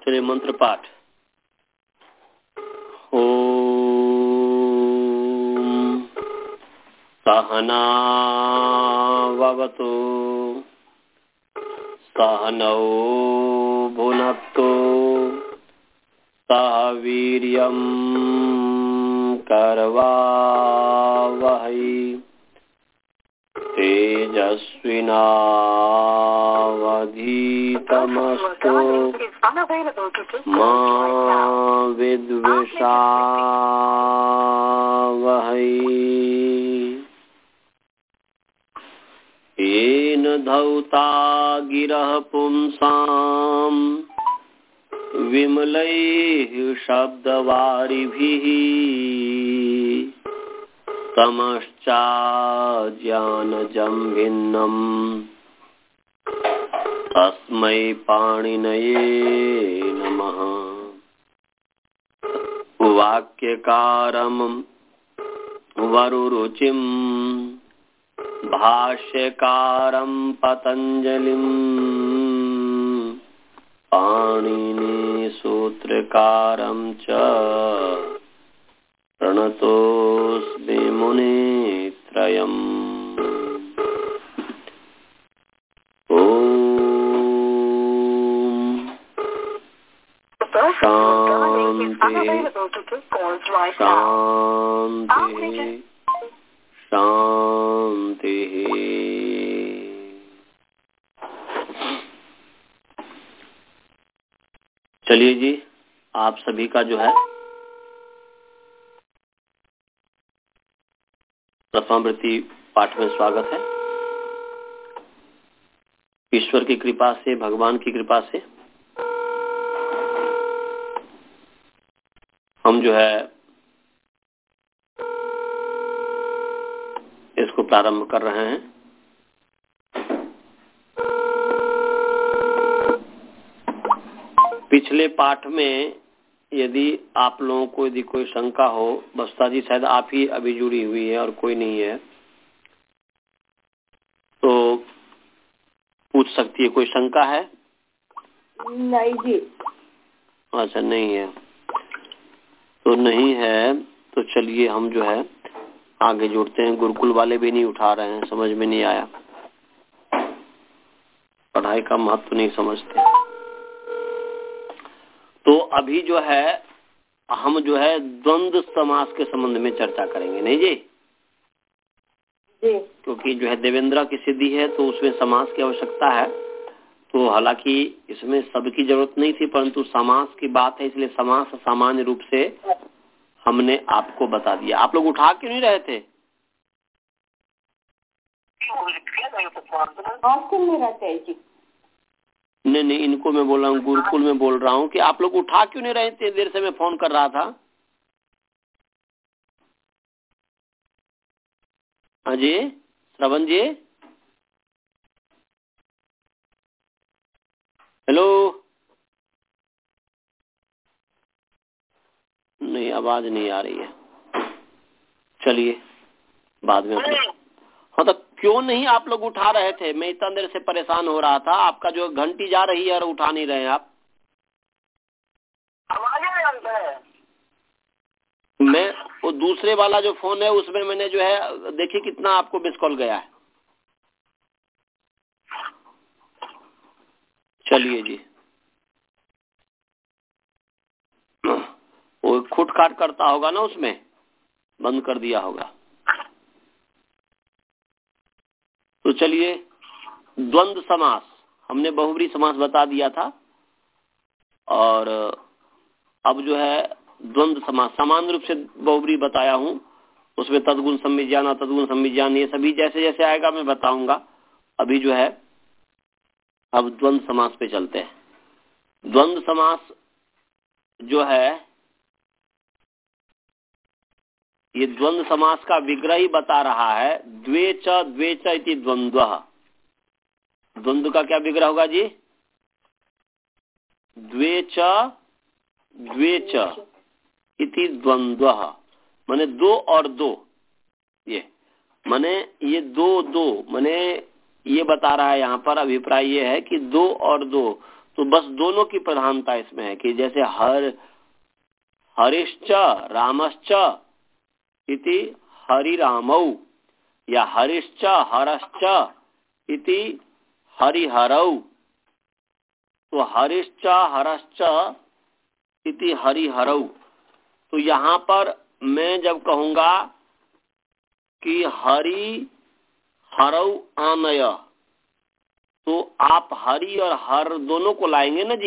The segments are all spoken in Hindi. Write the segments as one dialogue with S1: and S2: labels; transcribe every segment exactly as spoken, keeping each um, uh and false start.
S1: चलिए मंत्र पाठ। ओम सहना भवतु सहनौ भुनक्तु सह वीर्यं करवावहै तेजस्विनावधीतमस्तु मा विद्विषावहै। येन धौता गिरः पुंसाम् विमलैः शब्दवारिभिः तमश्चाज्ञानजं भिन्नम् तस्मै पाणिनये नमः। वाक्यकारं वरुरुचिं भाष्यकारं पतञ्जलिं पाणिनि सूत्रकारं च प्रणतोऽस्मि मुनित्रयम्। शांति शांति शांति। चलिए जी, आप सभी का जो है प्रथमावृत्ति पाठ में स्वागत है। ईश्वर की कृपा से, भगवान की कृपा से हम जो है इसको प्रारंभ कर रहे हैं। पिछले पाठ में यदि आप लोगों को यदि कोई शंका हो, बस्ता जी शायद आप ही अभी जुड़ी हुई है और कोई नहीं है, तो पूछ सकती है। कोई शंका है?
S2: नहीं जी।
S1: अच्छा, नहीं है तो नहीं है तो चलिए हम जो है आगे जोड़ते हैं। गुरुकुल वाले भी नहीं उठा रहे हैं, समझ में नहीं आया, पढ़ाई का महत्व नहीं समझते। तो अभी जो है हम जो है द्वंद्व समास के संबंध में चर्चा करेंगे, नहीं जी?
S2: जी।
S1: क्योंकि जो है देवेंद्र की सिद्धि है तो उसमें समास की आवश्यकता है। तो हालांकि इसमें सबकी जरूरत नहीं थी, परंतु समास की बात है इसलिए समास सामान्य रूप से हमने आपको बता दिया। आप लोग उठा क्यों नहीं रहे थे?
S2: हॉस्टल में रहते हैं जी।
S1: नहीं नहीं, इनको मैं बोल रहा हूँ, गुरुकुल में बोल रहा हूँ कि आप लोग उठा क्यों नहीं रहे थे? देर से मैं फोन कर रहा था। हाँ जी, श्रवण जी, हेलो। नहीं, आवाज नहीं आ रही है। चलिए बाद में अपने। हाँ, तो क्यों नहीं आप लोग उठा रहे थे? मैं इतना देर से परेशान हो रहा था। आपका जो घंटी जा रही है और उठा नहीं रहे आप। मैं वो दूसरे वाला जो फोन है उसमें मैंने जो है देखिए कितना आपको मिस कॉल गया है। चलिए जी, वो खुट खाट करता होगा ना, उसमें बंद कर दिया होगा। तो चलिए, द्वंद्व समास हमने बहुब्री समास बता दिया था, और अब जो है द्वंद्व समास सामान्य रूप से बहुब्री बताया हूँ। उसमें तदगुण संविज्ञान, तदगुण संविज्ञान ये सभी जैसे जैसे आएगा मैं बताऊंगा। अभी जो है अब द्वंद्व समास पे चलते हैं। द्वंद्व समास जो है ये द्वंद्व समास का विग्रह ही बता रहा है। द्वे च द्वे च इति द्वंद्वः। द्वंद्व का क्या विग्रह होगा जी? द्वे च द्वे च इति द्वंद्वः, माने दो और दो। ये माने ये दो दो माने ये बता रहा है यहाँ पर। अभिप्राय ये है कि दो और दो तो बस दोनों की प्रधानता इसमें है कि जैसे हर हरिश्च रामश्च इति हरिरामौ या हरिश्च हरश्च इति हरिहरौ। तो हरिश्च हरश्च इति हरिहरौ, तो यहाँ पर मैं जब कहूंगा कि हरि हरौ आनय, तो आप हरि और हर दोनों को लाएंगे ना जी।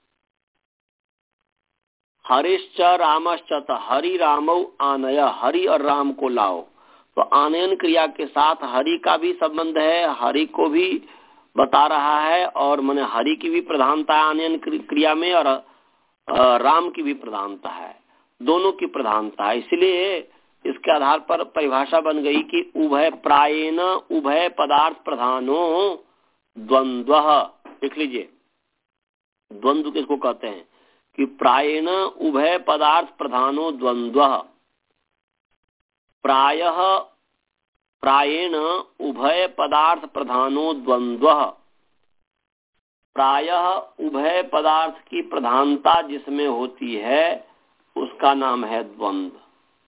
S1: हरिश्च रामश्च, तो हरि रामौ आनय, हरि और राम को लाओ। तो आनयन क्रिया के साथ हरि का भी संबंध है, हरि को भी बता रहा है, और मैंने हरि की भी प्रधानता है आनयन क्रिया में, और राम की भी प्रधानता है, दोनों की प्रधानता है। इसलिए इसके आधार पर परिभाषा बन गई कि उभय प्रायेण उभय पदार्थ प्रधानो द्वंद्वः। लिख लीजिए, द्वंद्व किसको कहते हैं कि प्रायेण उभय पदार्थ प्रधानो द्वंद्वः। प्रायः प्रायेण उभय पदार्थ प्रधानो द्वंद्वः। प्रायः उभय पदार्थ की प्रधानता जिसमें होती है उसका नाम है द्वंद्व।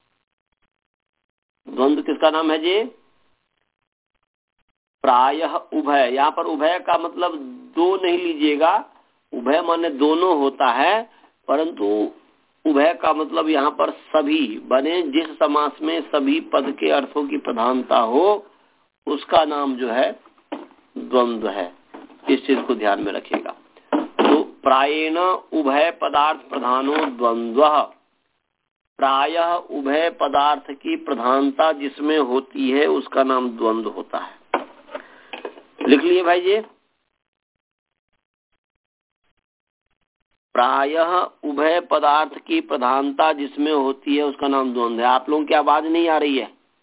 S1: द्वंद्व किसका नाम है जी? प्रायः उभय। यहाँ पर उभय का मतलब दो नहीं लीजिएगा, उभय माने दोनों होता है, परंतु उभय का मतलब यहाँ पर सभी बने, जिस समास में सभी पद के अर्थों की प्रधानता हो उसका नाम जो है द्वंद्व है। इस चीज को ध्यान में रखिएगा। तो प्रायेण उभय पदार्थ प्रधानो द्वंद्वः। प्रायः उभय पदार्थ की प्रधानता जिसमें होती है उसका नाम द्वंद्व होता है। लिख लिए भाई जी। प्रायः उभय पदार्थ की प्रधानता जिसमें होती है उसका नाम द्वंद्व है। आप लोगों की आवाज नहीं आ रही है।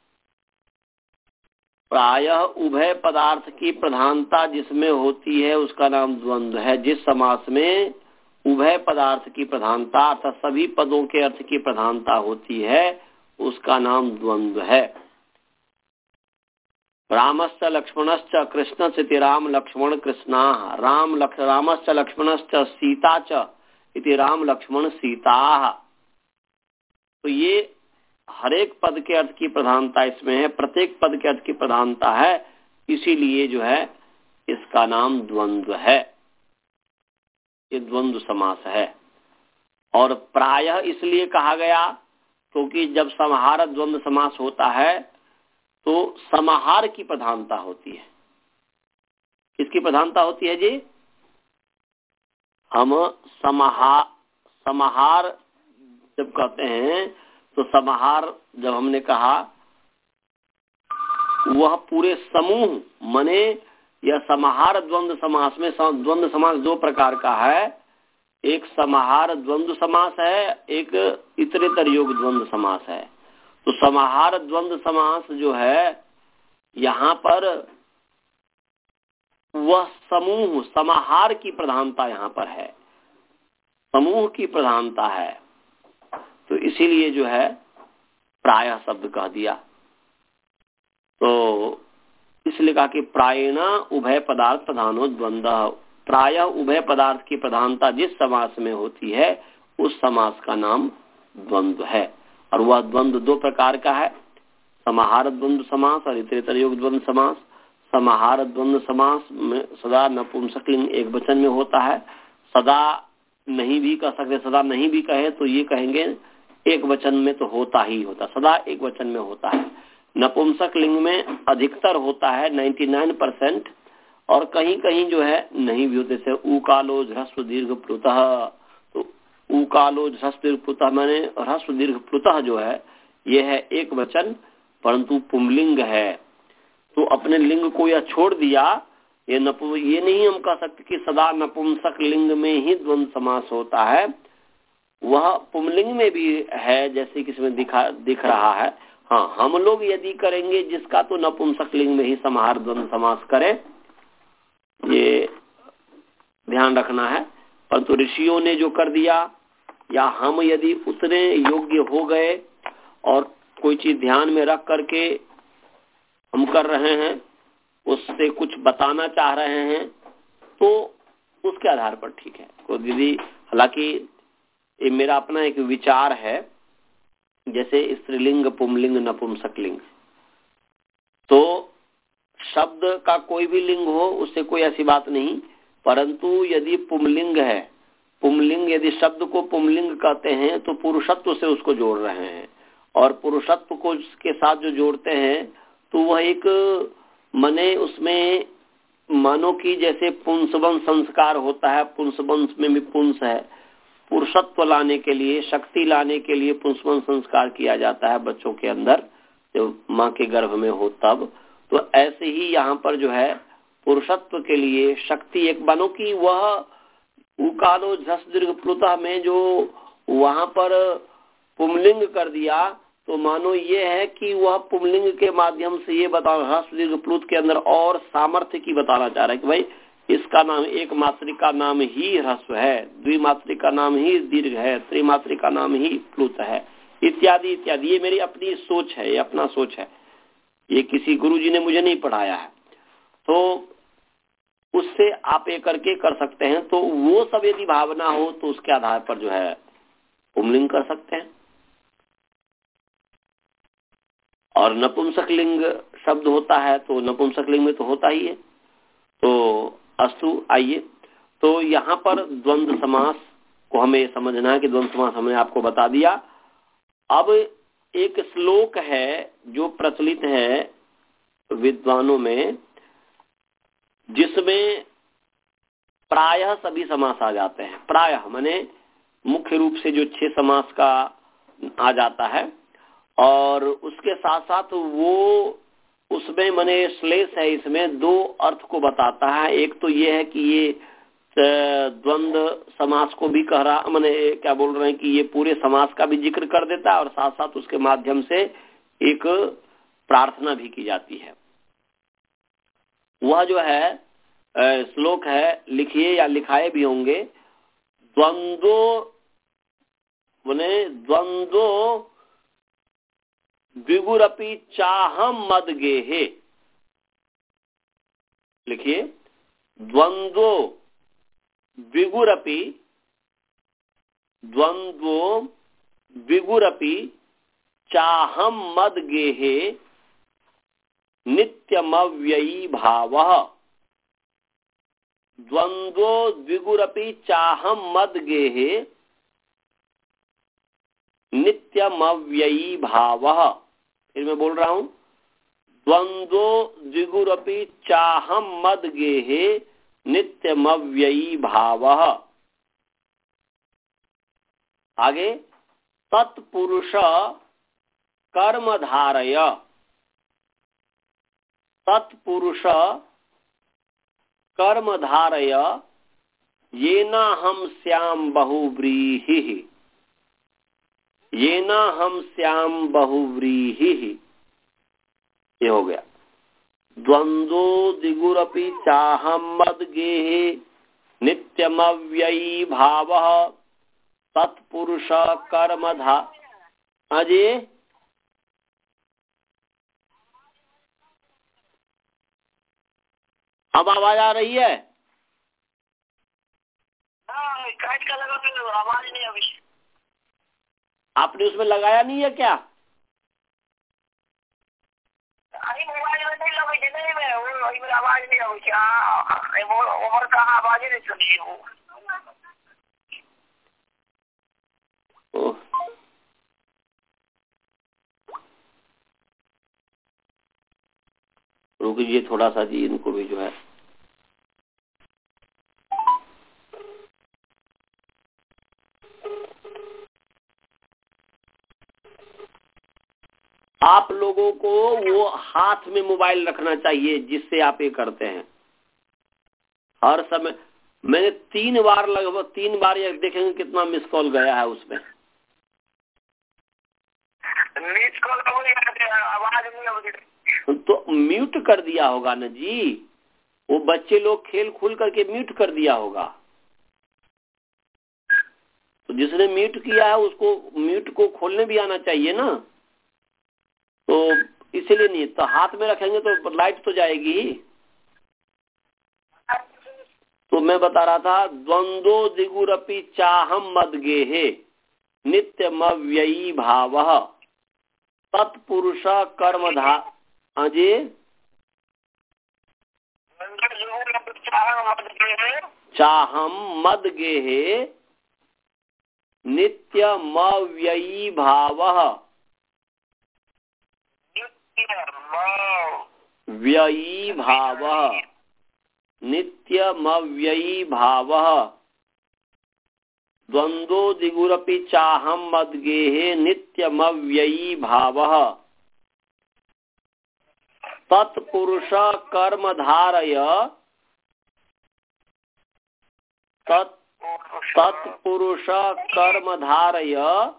S1: प्रायः उभय पदार्थ की प्रधानता जिसमें होती है उसका नाम द्वंद्व है। जिस समास में उभय पदार्थ की प्रधानता अर्थात सभी पदों के अर्थ की प्रधानता होती है उसका नाम द्वंद्व है। रामश्च लक्ष्मणश्च कृष्णश्च राम लक्ष्मण कृष्णा। राम लक्ष रामश्च लक्ष्मणश्च सीता च इति राम लक्ष्मण सीता। तो ये हर एक पद के अर्थ की प्रधानता इसमें है, प्रत्येक पद के अर्थ की प्रधानता है, इसीलिए जो है इसका नाम द्वंद्व है। ये द्वंद्व समास है। और प्रायः इसलिए कहा गया क्योंकि जब समाहार द्वंद्व समास होता है तो समाहार की प्रधानता होती है। किसकी प्रधानता होती है जी? हम समाहार समाहार जब कहते हैं तो समाहार जब हमने कहा वह पूरे समूह मने यह समाहार द्वंद्व समास में द्वंद्व समास दो प्रकार का है। एक समाहार द्वंद्व समास है, एक इतरेतर योग द्वंद्व समास है। तो समाहार द्वंद्व समास जो है यहाँ पर वह समूह समाहार की प्रधानता यहाँ पर है, समूह की प्रधानता है, तो इसीलिए जो है प्रायः शब्द कह दिया। तो इसलिए कहा कि प्रायेण उभय पदार्थ प्रधानो द्वंद्व। प्रायः उभय पदार्थ की प्रधानता जिस समास में होती है उस समास का नाम द्वंद्व है। और वह द्वंद्व दो प्रकार का है, समाहार द्वंद्व समास और इतरेतर योग द्वंद्व समास। समाहार द्वंद्व समास में सदा नपुंसकलिंग एक वचन में होता है। सदा नहीं भी कह सकते, सदा नहीं भी कहे तो ये कहेंगे एक वचन में तो होता ही होता, सदा एक वचन में होता है। नपुंसक लिंग में अधिकतर होता है निन्यानवे परसेंट, और कहीं कहीं जो है नहीं भी होते। जैसे ऊकालो ह्रस्व दीर्घ प्लुतः, तो ऊकालो ह्रस्व दीर्घ प्लुतः माने ह्रस्व दीर्घ प्लुतः जो है ये है एक वचन परंतु पुंलिंग है। तो अपने लिंग को यह छोड़ दिया। ये नपु ये नहीं हम कह सकते कि सदा नपुंसक लिंग में ही द्वंद्व समास होता है, वह पुंलिंग में भी है जैसे कि इसमें दिखा दिख रहा है। हाँ, हम लोग यदि करेंगे जिसका तो नपुंसक लिंग में ही समाहार द्वंद्व समास करें, ये ध्यान रखना है। परंतु ऋषियों ने जो कर दिया या हम यदि उतने योग्य हो गए और कोई चीज ध्यान में रख करके हम कर रहे हैं, उससे कुछ बताना चाह रहे हैं, तो उसके उसके आधार पर ठीक है। तो दीदी हालांकि ये मेरा अपना एक विचार है, जैसे स्त्रीलिंग, पुंलिंग, नपुंसकलिंग, तो शब्द का कोई भी लिंग हो उससे कोई ऐसी बात नहीं, परंतु यदि पुंलिंग है, पुंलिंग यदि शब्द को पुंलिंग कहते हैं तो पुरुषत्व से उसको जोड़ रहे हैं, और पुरुषत्व को के साथ जो जोड़ते हैं तो वह एक मने उसमें मानो कि जैसे पुंसवंश संस्कार होता है, पुंसवंश में भी पुंस है, पुरुषत्व लाने के लिए, शक्ति लाने के लिए पुंसवंश संस्कार किया जाता है बच्चों के अंदर जब माँ के गर्भ में हो तब। तो ऐसे ही यहाँ पर जो है पुरुषत्व के लिए शक्ति एक बनो की वह उकालो झस दीर्घ प्लुतः में जो वहां पर पुंलिंग कर दिया, तो मानो ये है कि वह पुंलिंग के माध्यम से ये बता ह्रस्व दीर्घ प्लुत के अंदर और सामर्थ्य की बताना चाह रहा है कि भाई इसका नाम एक मात्रिका का नाम ही ह्रस्व है, द्विमात्रिका का नाम ही दीर्घ है, त्रिमात्रिका का नाम ही प्लुत है, इत्यादि इत्यादि। ये मेरी अपनी सोच है, ये अपना सोच है, ये किसी गुरुजी ने मुझे नहीं पढ़ाया है, तो उससे आप ये करके कर सकते हैं। तो वो सब यदि भावना हो तो उसके आधार पर जो है पुंलिंग कर सकते हैं। और नपुंसक लिंग शब्द होता है तो नपुंसक लिंग में तो होता ही है। तो अस्तु, आइए, तो यहाँ पर द्वंद्व समास को हमें समझना है कि द्वंद्व समास हमने आपको बता दिया। अब एक श्लोक है जो प्रचलित है विद्वानों में, जिसमें प्रायः सभी समास आ जाते हैं। प्रायः माने मुख्य रूप से जो छह समास का आ जाता है, और उसके साथ साथ वो उसमें माने श्लेष है, इसमें दो अर्थ को बताता है। एक तो ये है कि ये द्वंद्व समास को भी कह रहा, माने क्या बोल रहे हैं कि ये पूरे समास का भी जिक्र कर देता है, और साथ साथ उसके माध्यम से एक प्रार्थना भी की जाती है। वह जो है श्लोक है, लिखिए या लिखाए भी होंगे, द्वंद्वो माने द्वंद्वो द्विगुरपि चाहम मद गेहे। लिखिए, द्वंद्वो द्विगुरपि, द्वंद्वो द्विगुरपि चाहम मद गेहे नित्यमव्ययी भावः। द्वंद्वो द्विगुरपि चाहम मद गेहे नित्यमव्ययी भावः। फिर मैं बोल रहा हूं, द्वंद्वो द्विगुरपि चाहम मद गेहे नित्यमव्ययी भावः। आगे, तत्पुरुष कर्मधारय, तत्पुरुष कर्मधारय येना हम श्याम बहुव्रीहिः, येना हम श्याम बहुव्रीहिः। ये हो गया। द्वंद्वो द्विगुरपि चाहम मद गेहे नित्यमव्ययी भावः तत्पुरुष कर्मधा। अजय, अब आवाज आ रही है?
S3: काट का लगा तो आवाज नहीं अभी।
S1: आपने उसमें लगाया नहीं है क्या?
S3: अरे मोबाइल में नहीं लगे थे, नहीं मैं वो इधर आवाज नहीं आई क्या? वो ओवर का आवाज ही नहीं सुनी वो।
S1: रुकिए थोड़ा सा जी, इनको भी जो है आप लोगों को वो हाथ में मोबाइल रखना चाहिए जिससे आप ये करते हैं हर समय। मैंने तीन बार लगभग तीन बार ये देखेंगे कितना मिस कॉल गया है उसमें।
S3: मिस कॉल आवाज नहीं आ रही
S1: तो म्यूट कर दिया होगा ना जी, वो बच्चे लोग खेल खुल करके म्यूट कर दिया होगा। तो जिसने म्यूट किया है उसको म्यूट को खोलने भी आना चाहिए ना, तो इसीलिए नहीं। तो हाथ में रखेंगे तो लाइट तो जाएगी ही। तो मैं बता रहा था द्वंद्वो दिगुरपि चाहम मद्गेहे नित्यमव्ययी भावः तत्पुरुष कर्मधा अजे चाहम मद्गेहे नित्यमव्ययी भावः व्ययी भावः नित्यमव्ययी भावः द्वंद्वो दिगुरपि चाहम मद्गेहे नित्यमव्ययी भावः तत्पुरुष कर्म धारय तत् तत्पुरुष कर्म धारय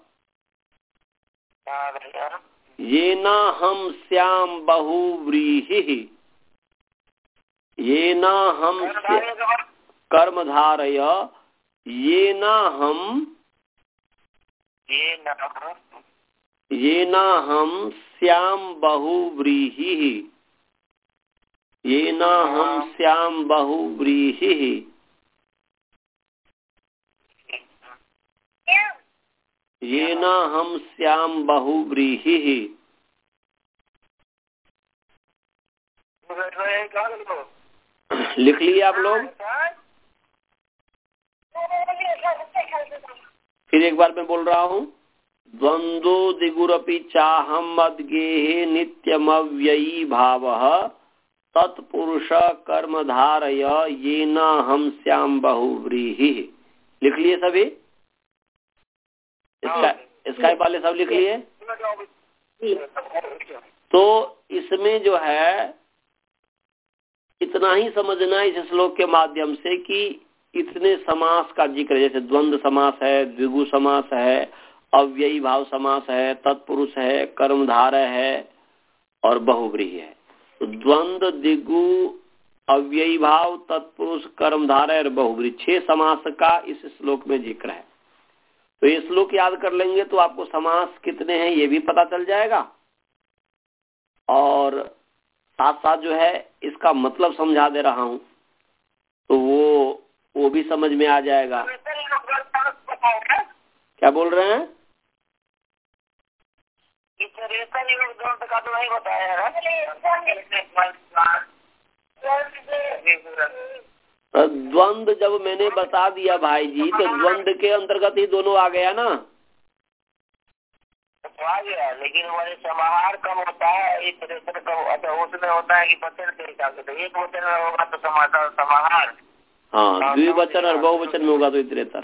S1: येन हम स्याम बहुव्रीहि येन हम कर्म धारय येन हम येन हम स्याम बहुव्रीहि येन हम स्याम बहुव्रीहि येन हम स्याम बहुव्रीहि। लिख लिए आप लोग? फिर एक बार मैं बोल रहा हूँ, द्वंद्वो दिगुरपि चाहम मद्गेहे नित्यमव्ययी भावः तत्पुरुष कर्म धारय येन हम स्याम बहुव्रीहि। लिख लिए सभी? इसका इसका वाले सब लिख लिए? तो इसमें जो है इतना ही समझना इस श्लोक के माध्यम से कि इतने समास का जिक्र, जैसे द्वंद्व समास है, द्विगु समास है, अव्ययी भाव समास है, तत्पुरुष है, कर्मधारय है और बहुव्रीहि है। तो द्वंद्व, द्विगु, अव्ययी भाव, तत्पुरुष, कर्मधारय और बहुव्रीहि, छह समास का इस श्लोक में जिक्र है। तो ये श्लोक याद कर लेंगे तो आपको समास कितने हैं ये भी पता चल जाएगा और साथ साथ जो है इसका मतलब समझा दे रहा हूँ तो वो वो भी समझ में आ जाएगा। क्या बोल रहे हैं? द्वंद्व जब मैंने बता दिया भाई जी तो द्वंद्व के अंतर्गत ही दोनों आ गया ना।
S3: आ गया, लेकिन हमारे समाहार कब होता है, एक कब उसमें होता है कि वचन के हिसाब से, तो एक वचन में होगा तो समाहार समाहार
S1: हाँ, द्विवचन और बहुवचन में होगा तो इतरेतर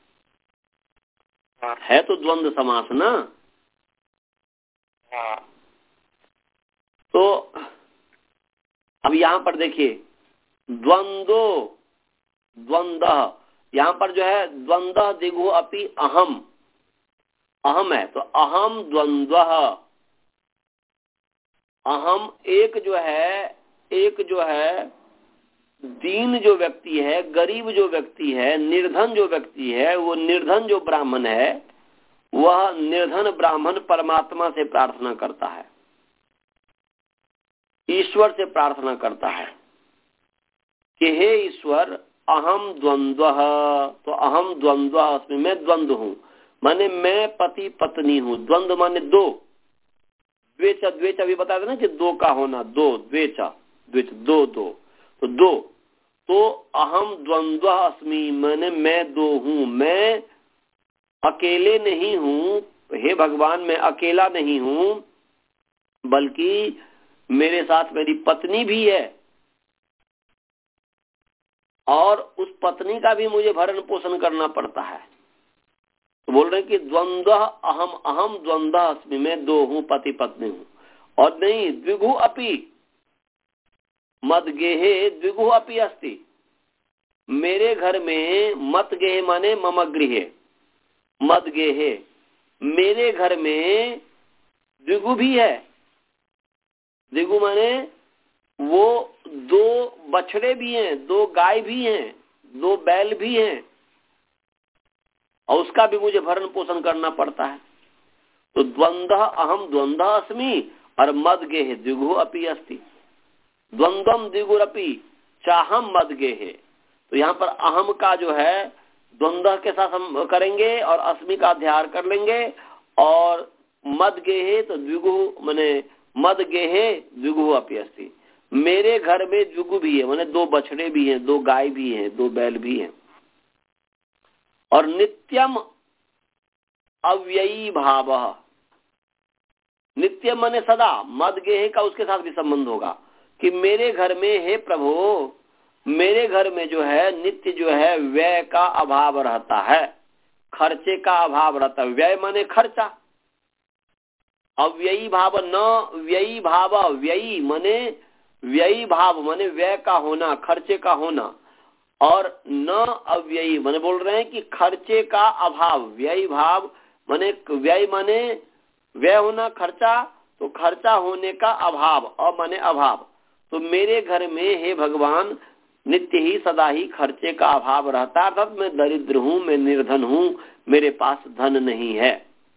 S1: हाँ। है तो द्वंद्व समास ना
S3: हाँ।
S1: तो अब यहाँ पर देखिए द्वंद्वो द्वंद्व, यहाँ पर जो है द्वंद्व दिगु अपि अहम, अहम है तो अहम द्वंद्व, अहम एक जो है एक जो है दीन जो व्यक्ति है, गरीब जो व्यक्ति है, निर्धन जो व्यक्ति है, वो निर्धन जो ब्राह्मण है वह निर्धन ब्राह्मण परमात्मा से प्रार्थना करता है, ईश्वर से प्रार्थना करता है कि हे ईश्वर अहम द्वंद्व, तो अहम द्वंद्व उसमें मैं द्वंद्व हूँ, माने मैं पति पत्नी हूँ। द्वंद्व माने दो, द्वेच द्वेच अभी बता देना कि दो का होना, दो द्वेच द्वेच दो दो तो दो, तो अहम द्वंद्व अस्मि माने मैं दो हूँ, मैं अकेले नहीं हूँ, हे भगवान मैं अकेला नहीं हूँ बल्कि मेरे साथ मेरी पत्नी भी है और उस पत्नी का भी मुझे भरण पोषण करना पड़ता है। तो बोल रहे कि द्वंद्व अहम अहम द्वंद्व अस्मि मैं दो हूँ, पति पत्नी हूँ। और नहीं द्विगु अपि मद्गेहे द्विगु अपि अस्ति, मेरे घर में मत गेहे माने मम गृहे, मद्गेहे मेरे घर में द्विगु भी है। द्विगु माने वो दो बछड़े भी हैं, दो गाय भी हैं, दो बैल भी हैं और उसका भी मुझे भरण पोषण करना पड़ता है। तो द्वंद्व अहम द्वंद्व अस्मि और मद्गेहे द्विगु अपि अस्ति, द्वंद्वम द्विगुरपि चाहम मद्गेहे, तो यहाँ पर अहम का जो है द्वंद्व के साथ हम करेंगे और अस्मि का अध्यार कर लेंगे। और मद गेहे तो द्विगु माने मद गेहे द्विगु अपि अस्ति, मेरे घर में द्विगु भी है, माने दो बछड़े भी हैं, दो गाय भी हैं, दो बैल भी हैं। और नित्यम अव्ययी भाव, नित्य माने सदा, मद गेहे का उसके साथ भी संबंध होगा कि मेरे घर में हे प्रभु, मेरे घर में जो है नित्य जो है व्यय का अभाव रहता है, खर्चे का अभाव रहता है। व्यय माने खर्चा, अव्ययी भाव न व्ययी भाव, व्ययी माने व्ययी भाव माने व्यय का होना, खर्चे का होना। और न अव्ययी माने बोल रहे हैं कि खर्चे का अभाव, व्ययी भाव माने व्यय माने व्यय होना, खर्चा, तो खर्चा होने का अभाव, अ माने अभाव। तो मेरे घर में हे भगवान नित्य ही सदा ही खर्चे का अभाव रहता है, अर्थात मैं दरिद्र हूँ, मैं निर्धन हूँ, मेरे पास धन नहीं है।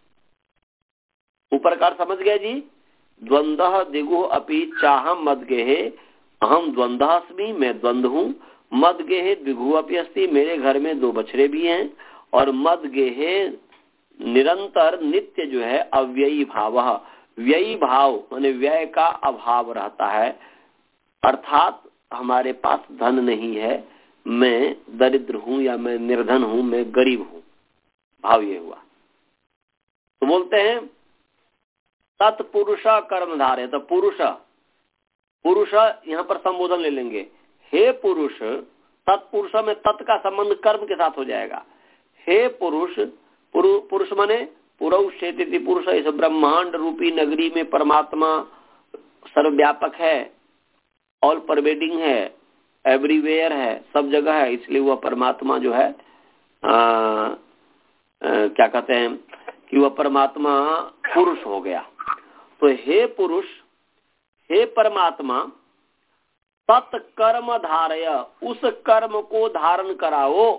S1: ऊपर कार समझ गए जी। द्वंद्व दिगु अपि चाहम मद गेहे, अहम द्वंद्वास्मि, मैं द्वंद हूँ। मद गेहे दिगु अपि अस्ति, मेरे घर में दो बछड़े भी हैं। और मद गेहे निरंतर नित्य जो है अव्ययी भाव, व्ययी भाव माने व्यय का अभाव रहता है, अर्थात हमारे पास धन नहीं है, मैं दरिद्र हूं या मैं निर्धन हूं, मैं गरीब हूं, भाव ये हुआ। तो बोलते हैं तत्पुरुष कर्मधारय, तो पुरुष पुरुष यहाँ पर संबोधन ले लेंगे, हे पुरुष। तत्पुरुष में तत् का संबंध कर्म के साथ हो जाएगा। हे पुरुष, पुरु, पुरुष माने पुरुषेति पुरुष, इस ब्रह्मांड रूपी नगरी में परमात्मा सर्वव्यापक है, ऑल परवेडिंग है, एवरीवेयर है, सब जगह है, इसलिए वह परमात्मा जो है आ, आ, क्या कहते हैं कि वह परमात्मा पुरुष हो गया। तो हे पुरुष, हे परमात्मा, तत्कर्म धारय, उस कर्म को धारण कराओ,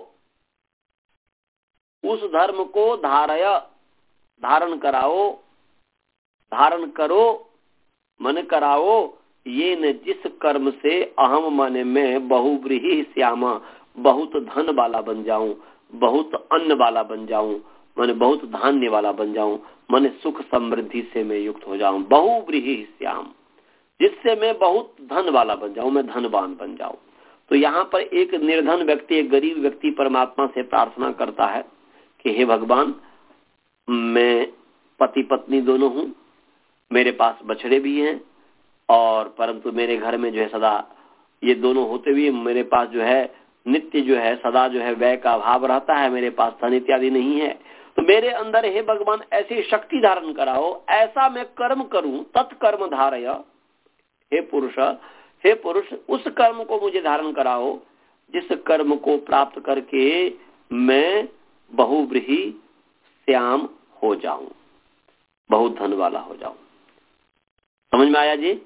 S1: उस धर्म को धारय धारण कराओ, धारण करो मन कराओ, ये न जिस कर्म से अहम माने मैं बहुव्रीहि श्यामा, बहुत धन वाला बन जाऊं, बहुत अन्न वाला बन जाऊं, माने बहुत धान्य वाला बन जाऊं, माने सुख समृद्धि से मैं युक्त हो जाऊं। बहुव्रीहि श्याम, जिससे मैं बहुत धन वाला बन जाऊं, मैं धनवान बन जाऊं। तो यहाँ पर एक निर्धन व्यक्ति, एक गरीब व्यक्ति परमात्मा से प्रार्थना करता है कि हे भगवान, मैं पति पत्नी दोनों हूँ, मेरे पास बछड़े भी हैं, और परंतु मेरे घर में जो है सदा ये दोनों होते हुए मेरे पास जो है नित्य जो है सदा जो है व्यय का अभाव रहता है, मेरे पास धन इत्यादि नहीं है। तो मेरे अंदर हे भगवान ऐसी शक्ति धारण कराओ, ऐसा मैं कर्म करूं, तत्कर्म धारय, हे पुरुष, हे पुरुष उस कर्म को मुझे धारण कराओ जिस कर्म को प्राप्त करके मैं बहुव्रीहि श्याम हो जाऊं, बहुत धन वाला हो जाऊं। समझ में आया जी?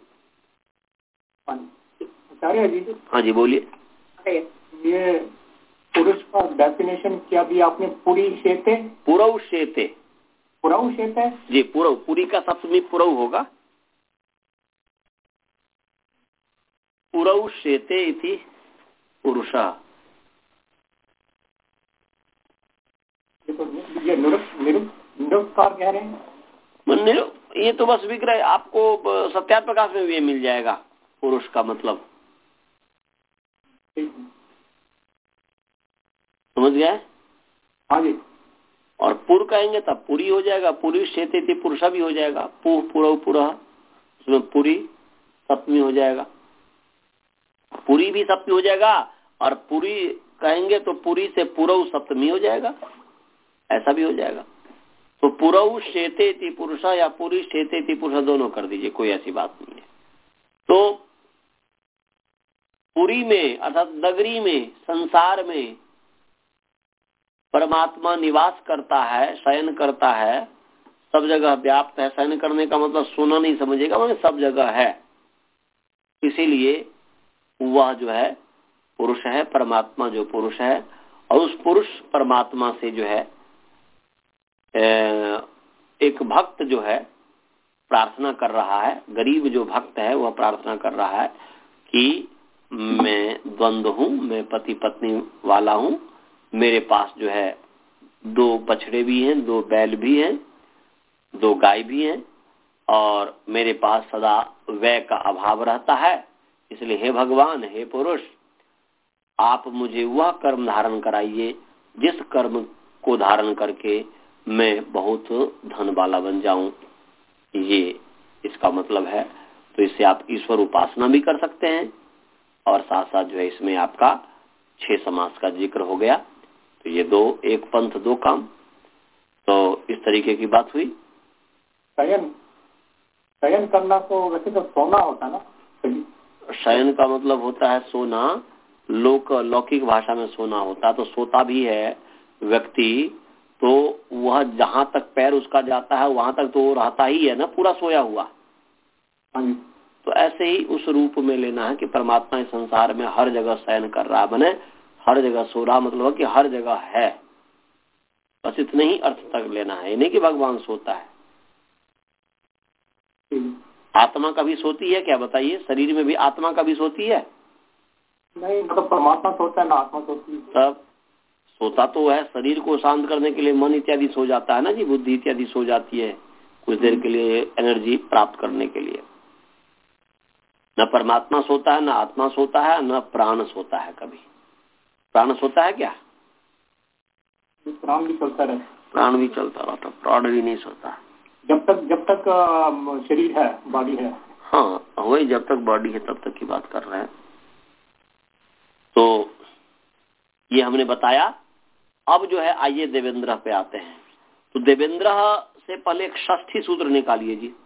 S4: आचार्य जी।
S1: हाँ जी बोलिए।
S4: ये पुरुष का डेफिनेशन क्या भी आपने? पुरी शेते,
S1: पुरव शेते,
S4: पुरव शेते
S1: जी, पुरव, पुरी का सप्तमी पुरव होगा, पुरव शेते इति पुरुषा।
S4: ये निरुक्तकार कह रहे हैं,
S1: ये तो बस विग्रह, आपको सत्यार्थ प्रकाश में भी मिल जाएगा पुरुष का मतलब, समझ गए?
S4: हाँ जी।
S1: और पुर कहेंगे तब पुरी हो जाएगा, पुरी शेते पुरुषा भी हो जाएगा, पुह पुरव पुरा, उसमें पुरी सप्तमी हो जाएगा, पुरी भी सप्तमी हो जाएगा, और पुरी कहेंगे तो पुरी से पुरव सप्तमी हो जाएगा, ऐसा भी हो जाएगा। तो पुरव शेते ति पुरुषा या पुरी शेते ति पुरुषा दोनों कर दीजिए, कोई ऐसी बात नहीं है। तो पुरी में अर्थात नगरी में, संसार में परमात्मा निवास करता है, शयन करता है, सब जगह व्याप्त है। शयन करने का मतलब सोना नहीं समझेगा, मतलब सब जगह है, इसीलिए वह जो है पुरुष है, परमात्मा जो पुरुष है। और उस पुरुष परमात्मा से जो है एक भक्त जो है प्रार्थना कर रहा है, गरीब जो भक्त है वह प्रार्थना कर रहा है कि मैं द्वंद्व हूँ, मैं पति पत्नी वाला हूँ, मेरे पास जो है दो बछड़े भी हैं, दो बैल भी हैं, दो गाय भी हैं, और मेरे पास सदा व्यय का अभाव रहता है। इसलिए हे भगवान, हे पुरुष, आप मुझे वह कर्म धारण कराइए जिस कर्म को धारण करके मैं बहुत धन वाला बन जाऊं। ये इसका मतलब है। तो इससे आप ईश्वर उपासना भी कर सकते हैं, और साथ साथ जो है इसमें आपका छह समास का जिक्र हो गया। तो ये दो, एक पंथ दो काम, तो इस तरीके की बात हुई।
S4: शयन शयन करना तो वैसे तो सोना होता ना।
S1: शयन का मतलब होता है सोना, लोक लौकिक भाषा में सोना होता है। तो सोता भी है व्यक्ति, तो वह जहां तक पैर उसका जाता है वहां तक तो वो रहता ही है ना, पूरा सोया हुआ। तो ऐसे ही उस रूप में लेना है कि परमात्मा इस संसार में हर जगह शयन कर रहा है, बने हर जगह सो रहा, मतलब है कि हर जगह है। बस इतने ही अर्थ तक लेना है, नहीं कि भगवान सोता है। आत्मा कभी सोती है क्या, बताइए? शरीर में भी आत्मा कभी सोती है?
S4: नहीं, मतलब परमात्मा सोता है ना आत्मा सोती है।
S1: तब सोता तो है, शरीर को शांत करने के लिए मन इत्यादि सो जाता है ना जी, बुद्धि इत्यादि सो जाती है कुछ देर के लिए एनर्जी प्राप्त करने के लिए। न परमात्मा सोता है, न आत्मा सोता है, न प्राण सोता है। कभी प्राण सोता है क्या?
S4: प्राण भी चलता रहता,
S1: प्राण भी चलता रहता, प्राण भी नहीं सोता
S4: जब तक जब तक शरीर है, बॉडी है।
S1: हाँ, वही जब तक बॉडी है तब तक की बात कर रहे हैं। तो ये हमने बताया। अब जो है आइए देवेंद्र पे आते हैं। तो देवेंद्र से पहले एक षष्ठी सूत्र निकालिए जी,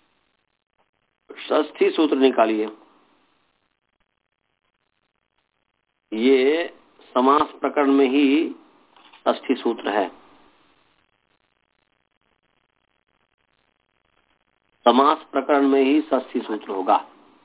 S1: षष्ठी सूत्र निकालिए। ये समास प्रकरण में ही षष्ठी सूत्र है। समास प्रकरण में ही षष्ठी सूत्र होगा।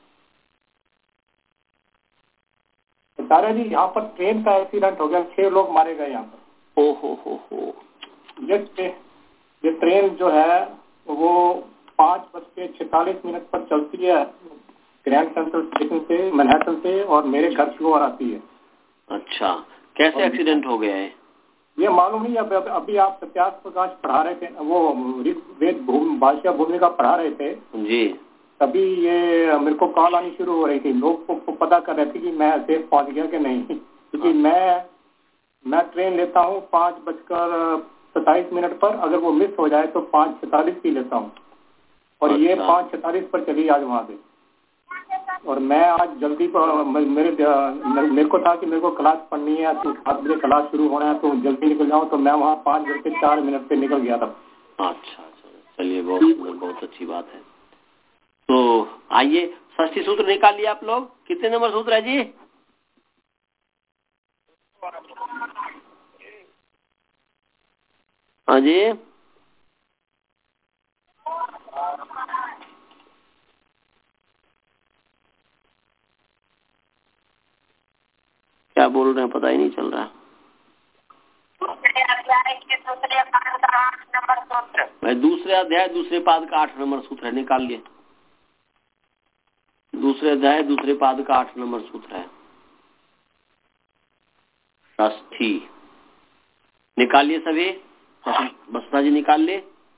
S4: दादा जी, यहाँ पर ट्रेन का एक्सीडेंट हो गया, छह लोग मारे गए यहाँ पर।
S1: ओ हो हो हो
S4: ये ये ट्रेन जो है वो पाँच बज के छितालीस मिनट पर चलती है ग्रैंड सेंट्रल स्टेशन से, मैनहट्टन से, और मेरे घर की ओर आती है।
S1: अच्छा, कैसे एक्सीडेंट हो गया है
S4: ये मालूम नहीं। अब अभी आप सत्यास प्रकाश पढ़ा रहे थे, वो वेद भाषा भूमि का पढ़ा रहे थे
S1: जी,
S4: तभी ये मेरे को कॉल आनी शुरू हो रही थी। लोग को पता कर रहे थे कि मैं सेफ पहुंच गया कि नहीं, क्योंकि मैं मैं ट्रेन लेता हूँ पाँच बजकर सताईस मिनट पर। अगर वो मिस हो जाए तो पाँच सैतालीस की लेता हूँ, और अच्छा। ये पाँच सैतालीस पर चली आज वहाँ पे। और मैं आज जल्दी मेरे मेरे को था कि मेरे को क्लास पढ़नी है, तो सात बजे क्लास शुरू होना है, तो जल्दी निकल जाऊँ। तो मैं वहाँ पाँच बज के चार मिनट पे निकल गया था।
S1: अच्छा अच्छा, चलिए बहुत बहुत अच्छी बात है। तो आइए षष्ठी सूत्र निकाल लिया आप लोग। कितने नंबर सूत्र है जी? हाँ जी, क्या बोल रहे हैं पता ही नहीं चल रहा। मैं दूसरे अध्याय दूसरे पाद का आठ नंबर सूत्र है, निकाल लिए। दूसरे अध्याय दूसरे पाद का आठ नंबर सूत्र है षष्ठी। निकालिए सभी, बसना जी निकाल लिए।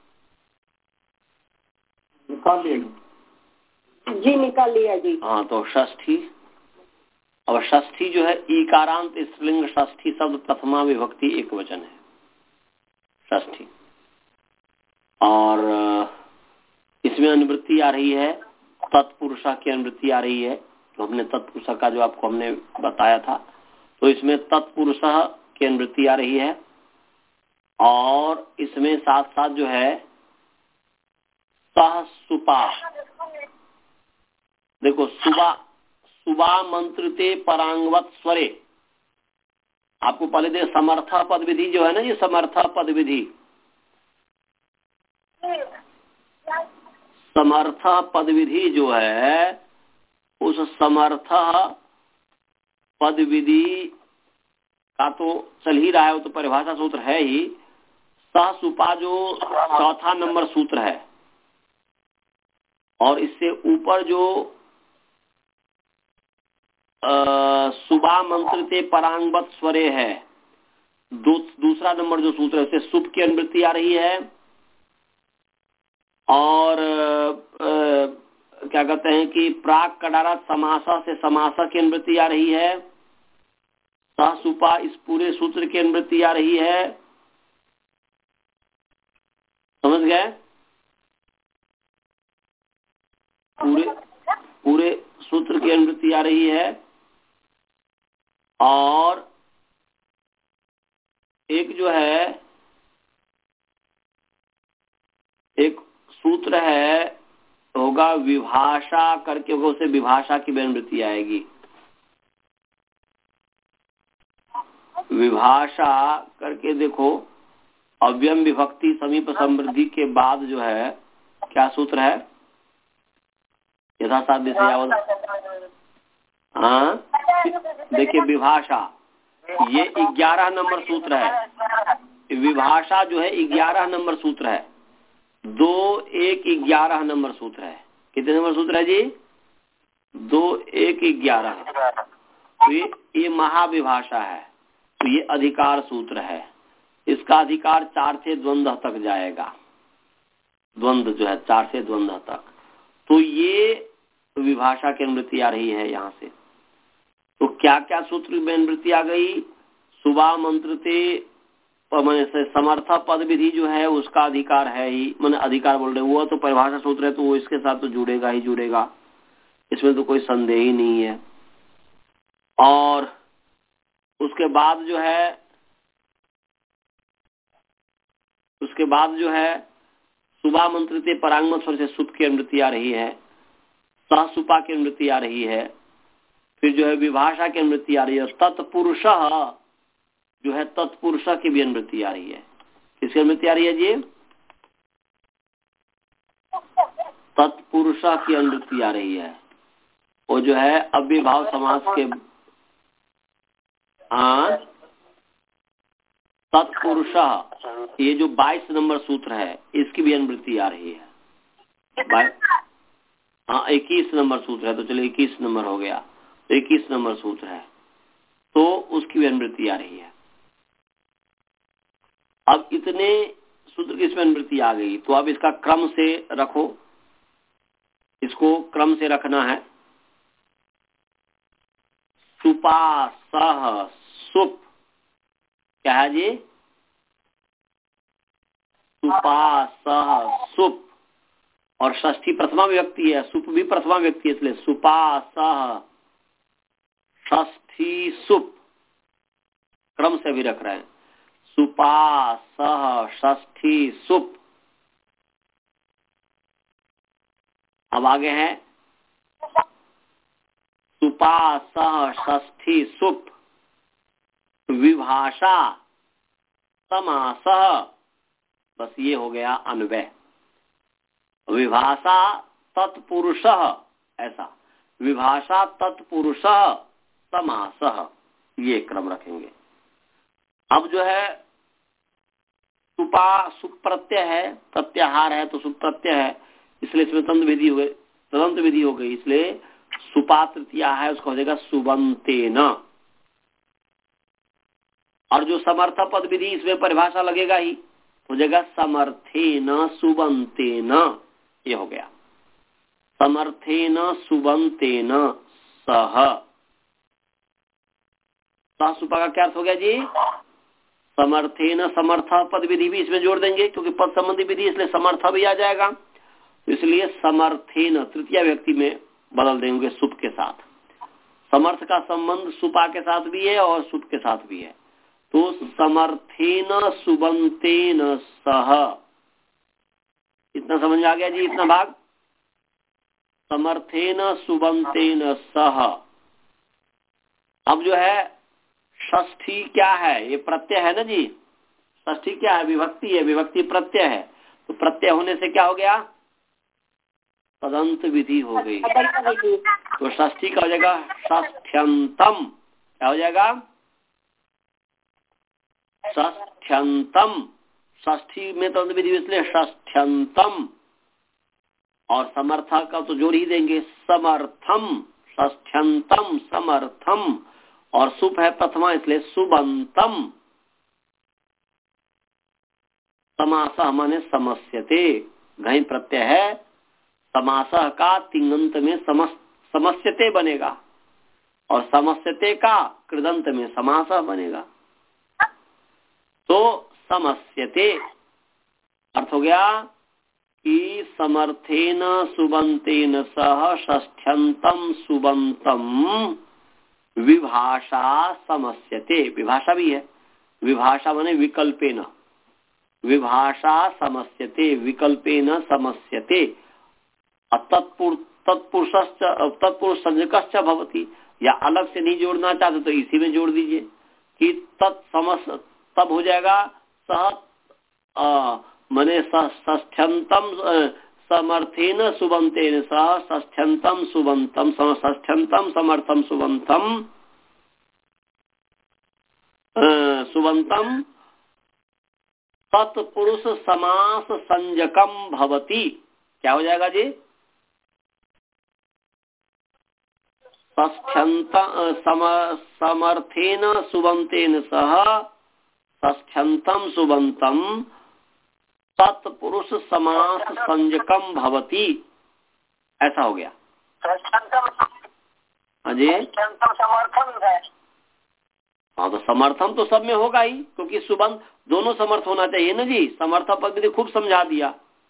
S4: निकाल लिए
S2: जी, निकाल लिया जी।
S1: हाँ, तो षष्ठी। अब षष्ठी जो है ईकारांत स्त्रीलिंग षष्ठी शब्द प्रथमा विभक्ति एक वचन है षष्ठी। और इसमें अनुवृत्ति आ रही है तत्पुरुषा की अनुवृत्ति आ रही है। तो हमने तत्पुरुषा का जो आपको हमने बताया था, तो इसमें तत्पुरुषा की अनुवृत्ति आ रही है। और इसमें साथ साथ जो है सह सुपा, देखो सुबा सुबा मंत्रते परांगवत स्वरे। आपको पहले दे समर्था पद विधि जो है ना, ये समर्था पद विधि, समर्था पद विधि जो है, उस समर्था पद विधि का तो चल ही रहा है, वो तो परिभाषा सूत्र है ही। सह सुपा जो चौथा नंबर सूत्र है, और इससे ऊपर जो सुबा मंत्रते परांगवत स्वरे है। दू, दूसरा नंबर जो सूत्र है उससे सुप की अनुवृत्ति आ रही है। और आ, आ, क्या कहते हैं कि प्राक कडारत समासा से समासा की अनुवृत्ति आ रही है। सह सुपा इस पूरे सूत्र की अनुवृत्ति आ रही है। समझ गए? पूरे पूरे सूत्र की अनुवृत्ति आ रही है। और एक जो है एक सूत्र है होगा विभाषा करके होगा, उसे विभाषा की अनुवृत्ति आएगी। विभाषा करके देखो, अव्यम विभक्ति समीप समृद्धि के बाद जो है क्या सूत्र है? यथासाध्य से यावत। हाँ देखिए, विभाषा ये ग्यारह नंबर सूत्र है। विभाषा जो है ग्यारह नंबर सूत्र है। दो एक ग्यारह नंबर सूत्र है। कितने नंबर सूत्र है जी? दो एक ग्यारह। तो ये ये महाविभाषा है। तो ये अधिकार सूत्र है। इसका अधिकार चार से द्वंद्व तक जाएगा। द्वंद्व जो है चार से द्वंद्व तक। तो ये विभाषा की अनुवृत्ति आ रही है यहाँ से। तो क्या क्या सूत्र में अनुवृत्ति आ गई? सुबह मंत्रते मैंने से समर्थ पद विधि जो है उसका अधिकार है ही, मैंने अधिकार बोल रहे वो तो परिभाषा सूत्र है, तो वो इसके साथ तो जुड़ेगा ही जुड़ेगा, इसमें तो कोई संदेह ही नहीं है। और उसके बाद जो है उसके बाद जो है सुबह मंत्रते परांगमत स्वर से सुप की अनुवृत्ति आ रही है। सह सुपा की अनुवृत्ति आ रही है। फिर जो है विभाषा की अनुवृत्ति आ रही है। तत्पुरुष जो है तत्पुरुष की भी अनुवृत्ति आ रही है। किसकी अनुवृत्ति आ रही है जी? तत्पुरुष की अनुवृत्ति आ रही है। वो जो है अव्यभाव समास के हाँ तत्पुरुष, ये जो बाईस नंबर सूत्र है इसकी भी अनुवृत्ति आ रही है। हाँ इक्कीस नंबर सूत्र है, तो चलिए इक्कीस नंबर हो गया। तो इक्कीस नंबर सूत्र है तो उसकी भी अनुवृत्ति आ रही है। अब इतने सूत्र की इसमें अनुवृत्ति आ गई, तो अब इसका क्रम से रखो, इसको क्रम से रखना है। सुपा सह सुप क्या है जी? सुपा सह सुप, और षष्ठी प्रथमा विभक्ति है, सुप भी प्रथमा विभक्ति है, इसलिए सुपा सह षष्ठी सुप क्रम से भी रख रहे हैं। सुपा सह षष्ठी सुप। अब आगे है सुपा सह षष्ठी सुप विभाषा समासः। बस ये हो गया अन्वय। विभाषा तत्पुरुषः, ऐसा विभाषा तत्पुरुषः समासः, ये क्रम रखेंगे। अब जो है सुपा सुप प्रत्यय है, प्रत्याहार है तो सुप प्रत्यय है, इसलिए इसमें तंत्र विधि हो गई, तदंत विधि हो गई, इसलिए सुपा तृतीया है उसका हो जाएगा सुबंतेन। और जो समर्थ पद विधि इसमें परिभाषा लगेगा ही, हो जाएगा समर्थेन सुबंतेन। ये हो गया समर्थेन सुबंतेन सह। सह सुपा का क्या अर्थ हो गया जी? समर्थेन, समर्थ पद विधि भी इसमें जोड़ देंगे क्योंकि पद संबंधी विधि, इसलिए समर्थ भी आ जाएगा। इसलिए समर्थेन तृतीय व्यक्ति में बदल देंगे सुप के साथ। समर्थ का संबंध सुपा के साथ भी है और सुप के साथ भी है, तो समर्थेन सुबंतेन सह। इतना समझ आ गया जी? इतना भाग समर्थेन सुबंतेन सह। अब जो है षष्ठी क्या है? ये प्रत्यय है ना जी। षष्ठी क्या है? विभक्ति है, विभक्ति प्रत्यय है, तो प्रत्यय होने से क्या हो गया? तदंत विधि हो गई। तो षष्ठी का हो जाएगा षष्ठ्यंतम। क्या हो जाएगा? षष्ठ्यंतम। षष्ठी में तदंत विधि इसलिए षष्ठ्यंतम। और समर्था का तो जोड़ ही देंगे, समर्थम षष्ठ्यंतम समर्थम, और सुप है प्रथमा इसलिए सुबंतम। समासः माने समस्यते, घई प्रत्यय है, समासः का तिङंत में समस, समस्यते बनेगा और समस्यते का कृदंत में समासः बनेगा। तो समस्यते अर्थ हो गया कि समर्थेन सुबंतेन सह षष्ठ्यंतम सुबंतम विभाषा समस्यते। विभाषा भी है, विभाषा माने विकल्पेन, विभाषा समस्यते, विकल्पेन समस्यते। तत्पुरुष तत्पुरुष संज्ञकश्च भवति, या अलग से नहीं जोड़ना चाहते तो इसी में जोड़ दीजिए कि तत्समस, तब हो जाएगा सह माने षष्ठ्यंतम समर्थेन सुबंतेन सह षष्ठ्यंतम सुबंतम षष्ठ्यंतम समर्थम सुबंतम सुबंतम तत्पुरुष समास संज्ञकम भवति। क्या हो जाएगा जी? समर्थेन सुबंतेन सह षष्ठ्यंतम सुबंतम तत्पुरुष समास संज्ञकम भवति। ऐसा हो गया। हाँ जी,
S3: समर्थन है।
S1: हाँ तो समर्थन तो सब में होगा ही, क्योंकि सुबंत दोनों समर्थ होना चाहिए ना जी। समर्थ पद भी खूब समझा दिया।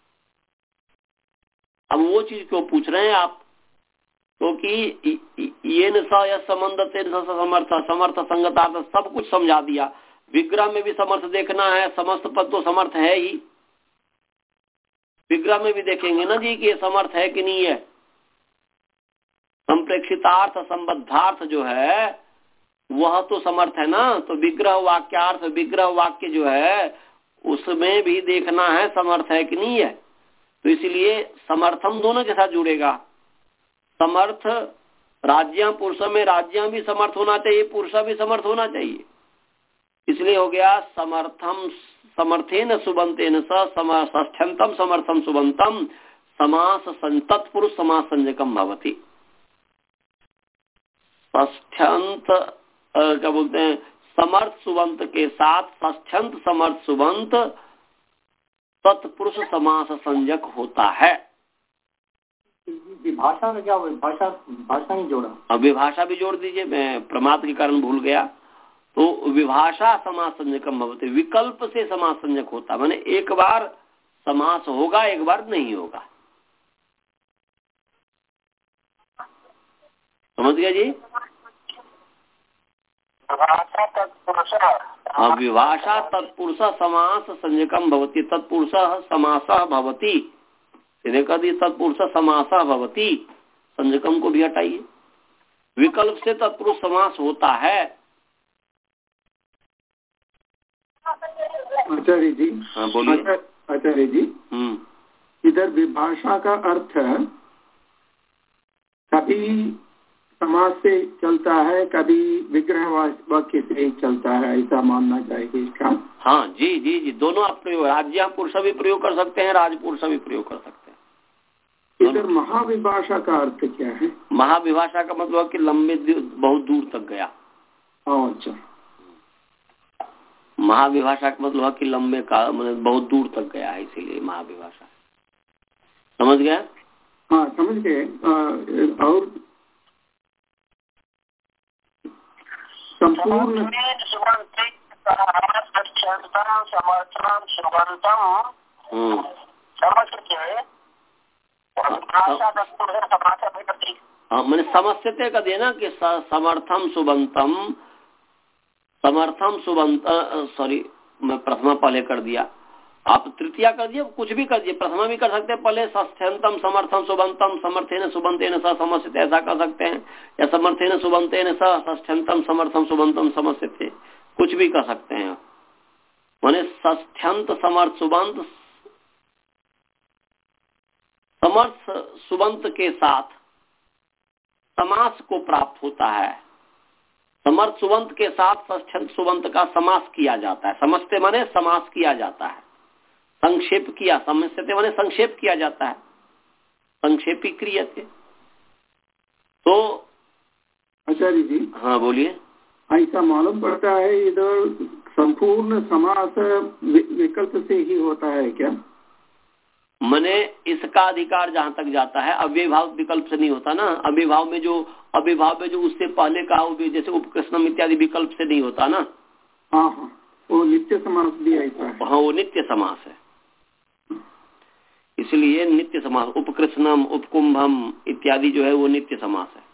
S1: अब वो चीज क्यों पूछ रहे हैं आप? क्योंकि तो ये न सा या संबंध समर्थ समर्थ संगतार्थ सब कुछ समझा दिया। विग्रह में भी समर्थ देखना है, समस्त पद तो समर्थ है ही। विग्रह में भी देखेंगे ना जी कि ये समर्थ है कि नहीं है। संप्रेक्षितार्थ संबद्धार्थ जो है वह तो समर्थ है ना। तो विग्रह वाक्यार्थ विग्रह वाक्य जो है उसमें भी देखना है समर्थ है कि नहीं है। तो इसलिए समर्थम दोनों के साथ जुड़ेगा। समर्थ राज्य पुरुष में राज्य भी समर्थ होना चाहिए, पुरुष भी समर्थ होना चाहिए। इसलिए हो गया समर्थम समर्थेन सुबंतेन षष्ठ्यंतम समर्थम सुबंतम समास तत्पुरुष समास संज्ञकम भवति। षष्ठ्यंत क्या बोलते हैं, समर्थ सुबंत के साथ षष्ठ्यंत समर्थ सुबंत तत्पुरुष समास संज्ञक होता है।
S4: विभाषा में क्या भाषा भाषा नहीं जोड़ा?
S1: अब विभाषा भी जोड़ दीजिए, मैं प्रमाद के कारण भूल गया। तो विभाषा समास संज्ञकम भवति, विकल्प से समास संज्ञक होता, माने एक बार समास होगा एक बार नहीं होगा। समझ गया जी? विभाषा तत्पुरुष समास संज्ञकम भवति, तत्पुरुष समासः भवति। देखा दी तत्पुरुष समासः भवति, संज्ञकम को भी हटाइए। विकल्प से तत्पुरुष समास होता है।
S5: आचार्य जी,
S1: हाँ बोलिए।
S5: आचार्य जी, इधर विभाषा का अर्थ कभी समास से चलता है, कभी विग्रह वाक्य से चलता है, ऐसा मानना चाहिए इसका? हाँ
S1: जी जी जी, दोनों आप प्रयोग, राज्य पुरुष भी प्रयोग कर सकते हैं, राजपुरुष भी प्रयोग कर सकते हैं।
S5: इधर महाविभाषा का अर्थ क्या है?
S1: महाविभाषा का मतलब कि लंबे बहुत दूर तक गया।
S5: अच्छा,
S1: महाविभाषा का मतलब है कि लंबे का मतलब बहुत दूर तक गया है, इसीलिए महाविभाषा। समझ गया?
S5: हाँ समझ गए। और संपूर्ण
S1: मैंने समस्यते का देना कि समर्थम सुबंतम समर्थम सुबंत सॉरी मैं प्रथमा पहले कर दिया, आप तृतीया कर दिए, कुछ भी कर दिए, प्रथमा भी कर सकते हैं पहले। षष्ठ्यंतम समर्थम सुबंतम समर्थेन सुबंतेन स समस्यते, ऐसा कर सकते हैं, या समर्थेन सुबंतेन स षष्ठ्यंतम समर्थम सुबंतम समस्यते, कुछ भी कर सकते हैं। माने षष्ठ्यंत समर्थ सुबंत समर्थ सुबंत के साथ समास को प्राप्त होता है। समर्थ सुबंत के साथ षष्ठ्यंत सुबंत का समास किया जाता है। समस्ते माने समास किया जाता है, संक्षेप किया, समस्यते माने संक्षेप किया जाता है, संक्षेपी क्रियते। तो
S5: आचार्य जी।
S1: हाँ बोलिए।
S5: ऐसा मालूम पड़ता है इधर संपूर्ण समास विकल्प से ही होता है क्या?
S1: मने इसका अधिकार जहाँ तक जाता है अव्ययभाव विकल्प से नहीं होता ना। अव्ययभाव में जो अव्ययभाव में जो उससे पहले कहा वो भी जैसे उपकृष्णम इत्यादि विकल्प से नहीं होता ना।
S5: हाँ हाँ, वो नित्य समास भी ऐसा है।
S1: हाँ वो नित्य समास है, इसलिए नित्य समास उपकृष्णम उपकुंभम इत्यादि जो है वो नित्य समास है।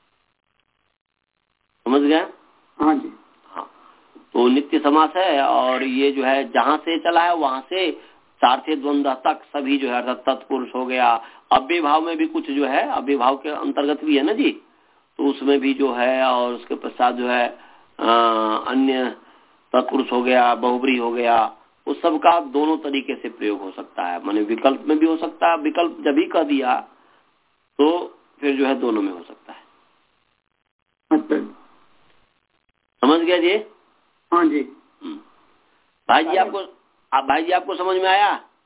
S1: समझ गया?
S5: हाँ जी।
S1: हाँ तो नित्य समास है और ये जो है जहाँ से चला है वहां से सार्थे द्वंद्व तक सभी जो है अर्थात तत्पुरुष हो गया। अव्ययभाव में भी कुछ जो है अव्ययभाव के अंतर्गत भी है ना जी, तो उसमें भी जो है और उसके पश्चात जो है आ, अन्य तत्पुरुष हो गया, बहुब्री हो गया, उस सब का दोनों तरीके से प्रयोग हो सकता है। माने विकल्प में भी हो सकता है, विकल्प जब ही कह दिया तो फिर जो है दोनों में हो सकता है।
S5: अच्छा
S1: समझ गया जी?
S5: हाँ जी।
S1: भाई जी आपको आप भाई जी आपको समझ में आया?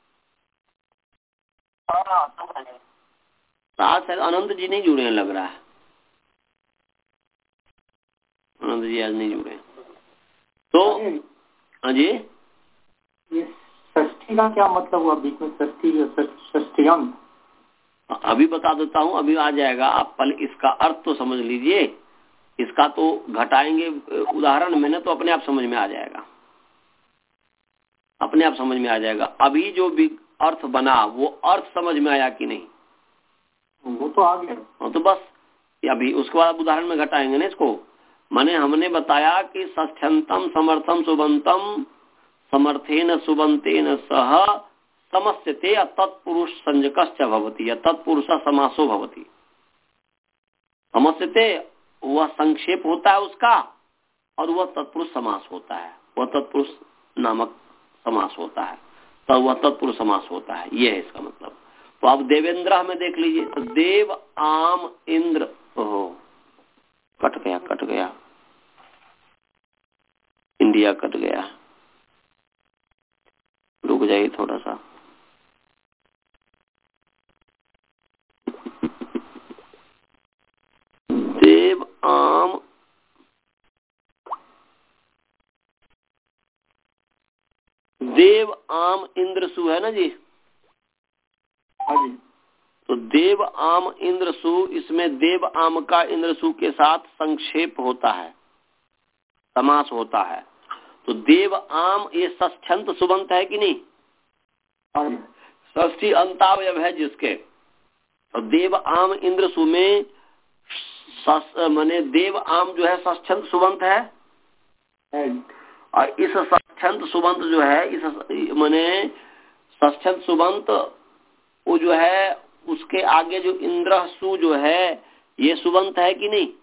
S1: साथ है अनंत जी नहीं जुड़े हैं लग रहा है। अनंत जी आज नहीं जुड़े तो हाँ जी।
S4: ये षष्ठी का क्या मतलब हुआ बीच में? षष्ठी षष्ठी अंत
S1: अभी बता देता हूँ, अभी आ जाएगा। आप पहले इसका अर्थ तो समझ लीजिए, इसका तो घटाएंगे उदाहरण में ना तो अपने आप समझ में आ जाएगा, अपने आप समझ में आ जाएगा। अभी जो भी अर्थ बना वो अर्थ समझ में आया कि नहीं?
S4: वो तो आ गया।
S1: तो बस अभी उसके बाद उदाहरण में घटाएंगे ना इसको। माने हमने बताया कि षष्ठ्यंतम समर्थम सुबंतम समर्थेन सुबंतेन सह समस्यते तत्पुरुष संजकश्च भवति या तत्पुरुष समासो भवति। समस्यते वह संक्षेप होता है उसका और वह तत्पुरुष समास होता है, वह तत्पुरुष नामक समास होता है, तो वह तत्पुरुष समास होता है। यह है इसका मतलब। तो आप देवेंद्र में देख लीजिए तो देव आम इंद्र, ओहो कट गया कट गया इंडिया कट गया, रुक जाइए थोड़ा सा। देव आम देव आम इंद्र सु है ना जी?
S4: हाँ जी।
S1: तो देव आम इंद्र सु, इसमें देव आम का इंद्र सु के साथ संक्षेप होता है, समास होता है। तो देव आम ये षष्ठ्यंत सुबंत है कि नहीं? षष्ठी अंतावयव है जिसके। तो देव आम इंद्र सु में माने देव आम जो है षष्ठ्यंत सुबंत है और इस षष्ठ्यंत सुबंत जो है इस माने षष्ठ्यंत सुबंत वो जो है उसके आगे जो इंद्र सु जो है ये सुबंत है कि नहीं?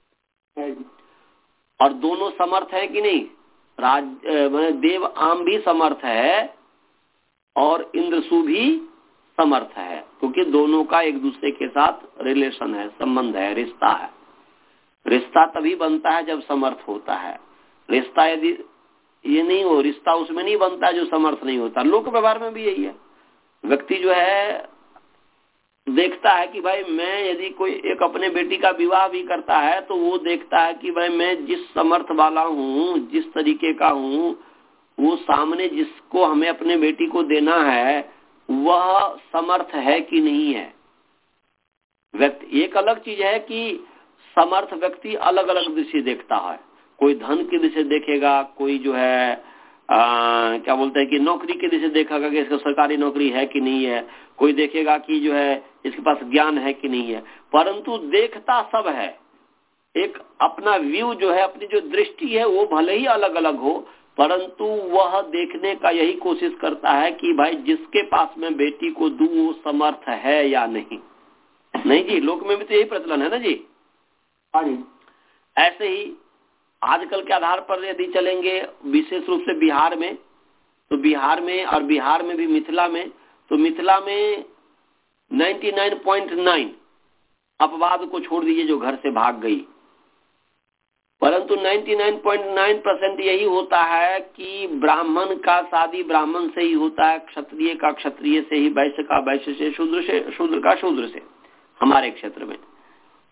S1: और दोनों समर्थ है कि नहीं? राज माने देव आम भी समर्थ है और इंद्रसु भी समर्थ है, क्योंकि दोनों का एक दूसरे के साथ रिलेशन है, संबंध है, रिश्ता है। रिश्ता तभी बनता है जब समर्थ होता है। रिश्ता यदि ये नहीं हो, रिश्ता उसमें नहीं बनता जो समर्थ नहीं होता। लोक व्यवहार में भी यही है। व्यक्ति जो है देखता है कि भाई मैं यदि कोई एक अपने बेटी का विवाह भी करता है तो वो देखता है कि भाई मैं जिस समर्थ वाला हूँ, जिस तरीके का हूँ, वो सामने जिसको हमें अपने बेटी को देना है वह समर्थ है कि नहीं है। व्यक्ति एक अलग चीज है कि समर्थ व्यक्ति अलग अलग दृष्टि देखता है। कोई धन की दृष्टि देखेगा, कोई जो है आ, क्या बोलते हैं कि नौकरी की दृष्टि देखेगा कि इसको सरकारी नौकरी है कि नहीं है, कोई देखेगा कि जो है इसके पास ज्ञान है कि नहीं है, परंतु देखता सब है। एक अपना व्यू जो है, अपनी जो दृष्टि है वो भले ही अलग अलग हो, परंतु वह देखने का यही कोशिश करता है कि भाई जिसके पास में बेटी को दूं वो समर्थ है या नहीं। नहीं जी, लोक में भी तो यही प्रचलन है ना जी।
S4: हाँ जी।
S1: ऐसे ही आजकल के आधार पर यदि चलेंगे विशेष रूप से बिहार में, तो बिहार में और बिहार में भी मिथिला में, तो मिथिला में निन्यानवे पॉइंट नौ अपवाद को छोड़ दीजिए जो घर से भाग गई, परंतु निन्यानवे पॉइंट नौ परसेंट यही होता है कि ब्राह्मण का शादी ब्राह्मण से ही होता है, क्षत्रिय का क्षत्रिय से ही, वैश्य का वैश्य से, शूद्र से शूद्र का शूद्र से, हमारे क्षेत्र में।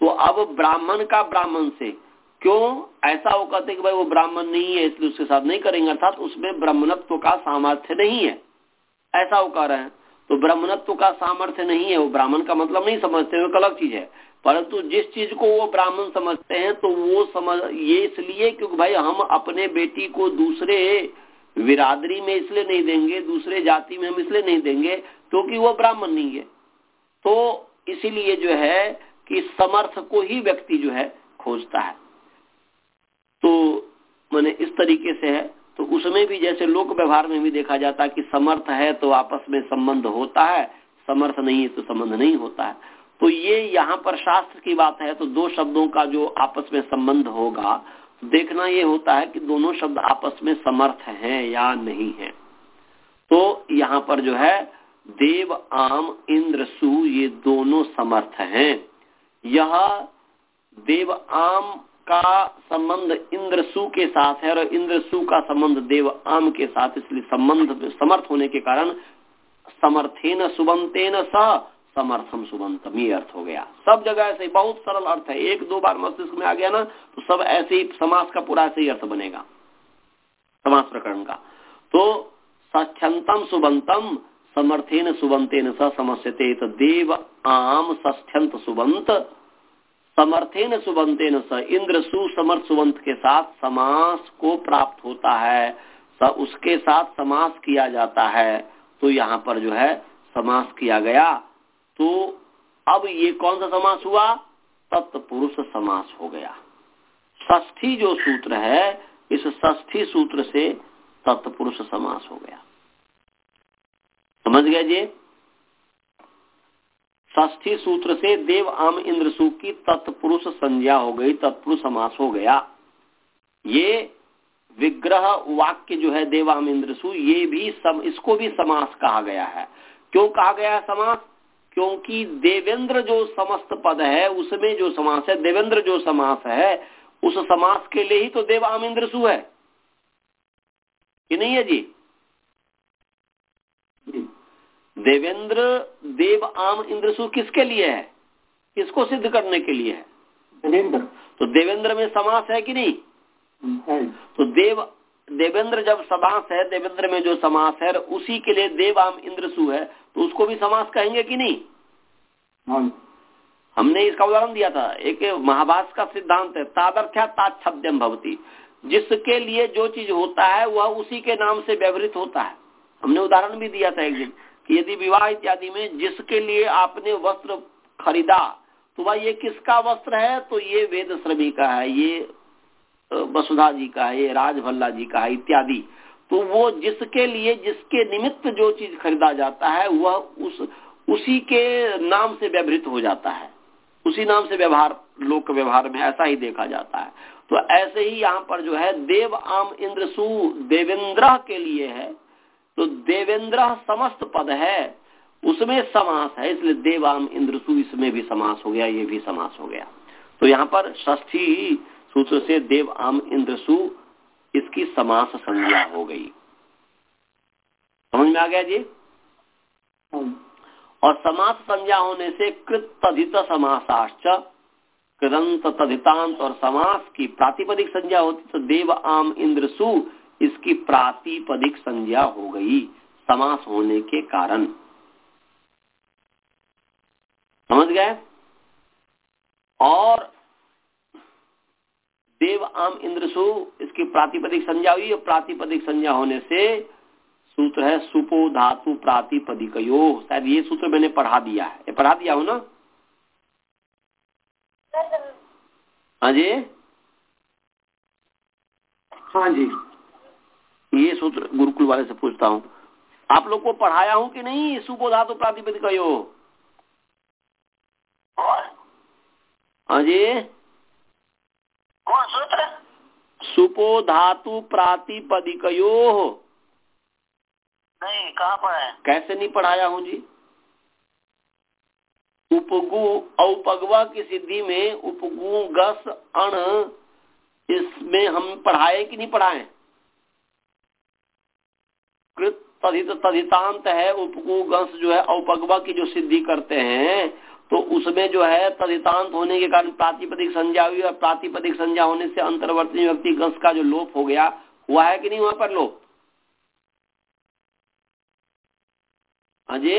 S1: तो अब ब्राह्मण का ब्राह्मण से क्यों ऐसा वो कहते कि भाई वो ब्राह्मण नहीं है इसलिए उसके साथ नहीं करेंगे, अर्थात उसमें ब्राह्मणत्व का सामर्थ्य नहीं है, ऐसा वो कह रहे हैं। तो ब्राह्मणत्व का सामर्थ्य नहीं है, वो ब्राह्मण का मतलब नहीं समझते, वो एक अलग चीज है। परंतु जिस चीज को वो ब्राह्मण समझते हैं तो वो समझ ये इसलिए क्योंकि भाई हम अपने बेटी को दूसरे बिरादरी में इसलिए नहीं देंगे, दूसरे जाति में हम इसलिए नहीं देंगे क्योंकि वो ब्राह्मण नहीं है। तो इसीलिए जो है कि समर्थ को ही व्यक्ति जो है खोजता है। तो माने इस तरीके से है। तो उसमें भी जैसे लोक व्यवहार में भी देखा जाता है कि समर्थ है तो आपस में संबंध होता है, समर्थ नहीं है तो संबंध नहीं होता है। तो ये यहाँ पर शास्त्र की बात है, तो दो शब्दों का जो आपस में संबंध होगा देखना ये होता है कि दोनों शब्द आपस में समर्थ हैं या नहीं है। तो यहाँ पर जो है देव आम इंद्र सु ये दोनों समर्थ हैं। यह देव आम का संबंध इंद्र सु के साथ है और इंद्र सु का संबंध देव आम के साथ, इसलिए संबंध समर्थ होने के कारण समर्थेन सुबंतेन सह समर्थम सुबंतम ये अर्थ हो गया। सब जगह ऐसे बहुत सरल अर्थ है, एक दो बार मस्तिष्क में आ गया ना तो सब ऐसे ही समास का पूरा ऐसे ही अर्थ बनेगा समास प्रकरण का। तो षष्ठ्यंतम सुबंतम समर्थेन सुबंतेन स समस्यते, तो देव आम षष्ठ्यंत सुबंत समर्थेन सुबंतेन स इंद्र सु समर्थ सुबंत के साथ समास को प्राप्त होता है, स उसके साथ समास किया जाता है। तो यहाँ पर जो है समास किया गया। तो अब ये कौन सा समास हुआ? तत्पुरुष समास हो गया। षष्ठी जो सूत्र है इस षष्ठी सूत्र से तत्पुरुष समास हो गया। समझ गए जी? षष्ठी सूत्र से देव आम इंद्र सु की तत्पुरुष संज्ञा हो गई, तत्पुरुष समास हो गया। ये विग्रह वाक्य जो है देव आम इंद्र सु ये भी सम, इसको भी समास कहा गया है। क्यों कहा गया है समास? क्योंकि देवेंद्र जो समस्त पद है उसमें जो समास है, देवेंद्र जो समास है उस समास के लिए ही तो देव आम इंद्र सु है कि नहीं है जी? देवेंद्र देव आम इंद्र सु किसके लिए है? किसको सिद्ध करने के लिए है?
S4: देवेंद्र।
S1: तो देवेंद्र में समास है कि नहीं
S4: है।
S1: तो देव देवेंद्र जब समास है, देवेंद्र में जो समास है उसी के लिए देव आम इंद्र सु है, तो उसको भी समास कहेंगे कि नहीं?
S4: हाँ।
S1: हमने इसका उदाहरण दिया था, एक महाभाष्य का सिद्धांत है तादर्थ्या ताच्छब्दम भवति, जिसके लिए जो चीज होता है वह उसी के नाम से व्यवहृत होता है। हमने उदाहरण भी दिया था एक दिन कि यदि विवाह इत्यादि में जिसके लिए आपने वस्त्र खरीदा तो वह ये किसका वस्त्र है? तो ये वेद श्रमी का है, ये वसुधा जी का है, ये राजभल्ला जी का है इत्यादि। तो वो जिसके लिए जिसके निमित्त जो चीज खरीदा जाता है वह उस उसी के नाम से व्यवहृत हो जाता है, उसी नाम से व्यवहार लोक व्यवहार में ऐसा ही देखा जाता है। तो ऐसे ही यहाँ पर जो है देव आम इंद्र सु देवेंद्र के लिए है, तो देवेंद्र समस्त पद है उसमें समास है, इसलिए देव आम इंद्र सु इसमें भी समास हो गया, ये भी समास हो गया। तो यहाँ पर षष्ठी सूत्र से देव आम इंद्र सु इसकी समास संज्ञा हो गई। समझ में आ गया जी? और समास संज्ञा होने से कृत तदित समासाश्च कृदंत तदितांत और समास की प्रातिपदिक संज्ञा होती तो देव आम इंद्र सु इसकी प्रातिपदिक संज्ञा हो गई समास होने के कारण। समझ गए? और देव आम इंद्र सु इसकी प्रातिपदिक संज्ञा हुई, प्रातिपदिक संज्ञा होने से सूत्र है सुपो धातु प्रातिपदिकयो। शायद ये सूत्र मैंने पढ़ा दिया है, ये पढ़ा दिया हो ना? हाँ जी,
S5: हाँ जी।
S1: ये सूत्र गुरुकुल वाले से पूछता हूँ, आप लोग को पढ़ाया हूँ कि नहीं? सुपो धातु प्रातिपदिकयो। हाँ जी,
S3: कौन सूत्र?
S1: सुपो धातु प्रातिपदिकयो।
S3: नहीं, कहाँ पर है?
S1: कैसे नहीं पढ़ाया हूँ जी? उपगु औपगवा की सिद्धि में उपगु गस अण इसमें हम पढ़ाए कि नहीं पढ़ाए? कृत तदित तदितांत है, उपगु गस जो है औपगवा की जो सिद्धि करते हैं तो उसमें जो है तदितांत होने के कारण प्रातिपदिक संज्ञा हुई, और प्रातिपदिक संज्ञा होने से अंतर्वर्ती व्यक्ति गस का जो लोप हो गया, हुआ है कि नहीं वहां पर लोप? अजय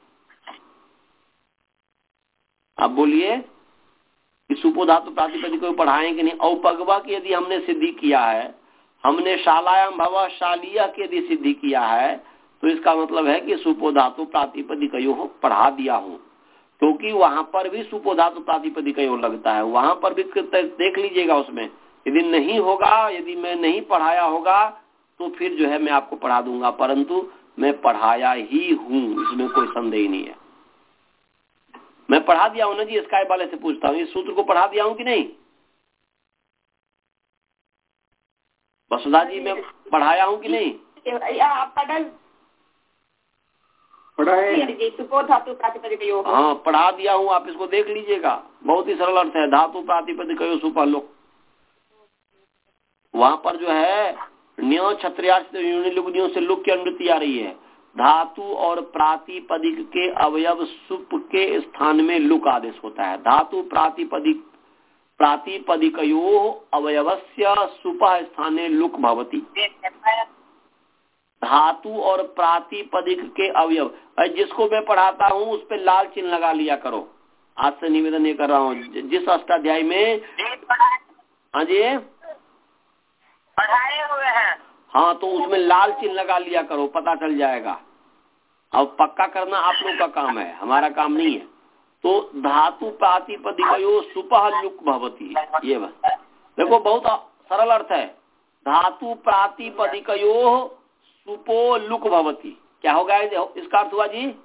S1: आप बोलिए कि सुपो धातु प्रातिपदिक को पढ़ाएं कि नहीं। औपगवा की यदि हमने सिद्धि किया है, हमने शालायाम भव शालिया की यदि सिद्धि किया है, तो इसका मतलब है कि सुपो धातु प्रातिपदिकयो पढ़ा दिया हूं, क्योंकि वहां पर भी सुपो धातु प्रातिपदिकयो लगता है, वहां पर भी देख लीजिएगा। उसमें यदि नहीं होगा, यदि मैं नहीं पढ़ाया होगा तो फिर जो है मैं आपको पढ़ा दूंगा, परंतु मैं पढ़ाया ही हूं, इसमें कोई संदेह नहीं है। मैं पढ़ा दिया हूं ना जी। स्काई वाले से पूछता हूँ, इस सूत्र को पढ़ा दिया हूं कि नहीं? वसुधा जी मैं पढ़ाया हूं कि नहीं? हाँ पढ़ा दिया हूँ, आप इसको देख लीजिएगा, बहुत ही सरल अर्थ है। धातु प्रातिपदिकयो सुपहलोक, वहां पर जो है न्यो छत्रियार्थ से लुक की अनुवृत्ति आ रही है। धातु और प्रातिपदिक के अवयव सुप के स्थान में लुक आदेश होता है। धातु प्रातिपदिक प्रातिपदिकयो अवयवस्य सुपः स्थाने लुक भवति। धातु और प्रातिपदिक के अवयव, जिसको मैं पढ़ाता हूँ उस पे लाल चिन्ह लगा लिया करो। आज से निवेदन ये कर रहा हूँ, जिस अष्टाध्याय में हाँ जी
S3: पढ़ाए हुए हैं,
S1: हाँ तो उसमें लाल चिन्ह लगा लिया करो, पता चल जाएगा। अब पक्का करना आप लोग का काम है, हमारा काम नहीं है। तो धातु प्रातिपदिकयो सुपः लुक भवति, ये बस देखो बहुत सरल अर्थ है। धातु प्रातिपदिकयो सुपो लुक भवति, क्या होगा इसका अर्थ हुआ जी?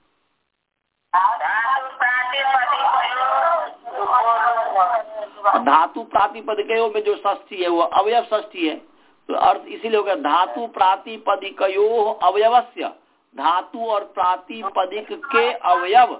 S1: धातु प्रातिपदिकयो में जो षष्ठी है वो अवयव षष्ठी है, तो अर्थ इसीलिए होगा धातु प्रातिपदिकयो अवयवस्य, धातु और प्रातिपदिक के अवयव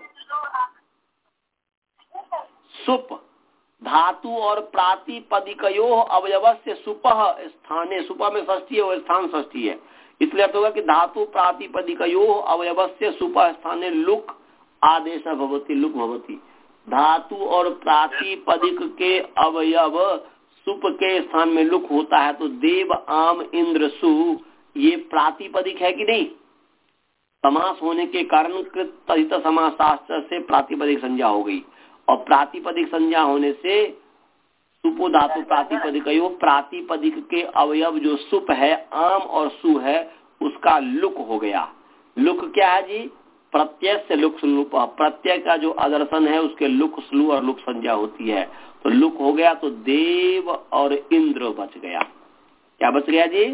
S1: सुप, धातु और प्रातिपदिकयो अवयवस्य सुपः स्थाने, सुपः में षष्ठी है वो स्थान षष्ठी है, इसलिए अर्थ होगा कि धातु प्रातिपदिकयो अवयवस्य सुपः स्थाने लुक आदेश भवति, लुक भवति। धातु और प्रातिपदिक के अवयव सुप के स्थान में लुक होता है, तो देव आम इंद्र सु ये प्रातिपदिक है कि नहीं? समास होने के कारण कृत तदित समासास्त्र से प्रातिपदिक संज्ञा हो गई, और प्रातिपदिक संज्ञा होने से सुपो धातु प्रातिपदिकयो प्रातिपदिक के अवयव जो सुप है, आम और सु है, उसका लुक हो गया। लुक क्या है जी? प्रत्यय से लुक स्लुप, प्रत्यय का जो आदर्शन है उसके लुक स्लु और लुक संज्ञा होती है, तो लुक हो गया, तो देव और इंद्र बच गया। क्या बच गया जी?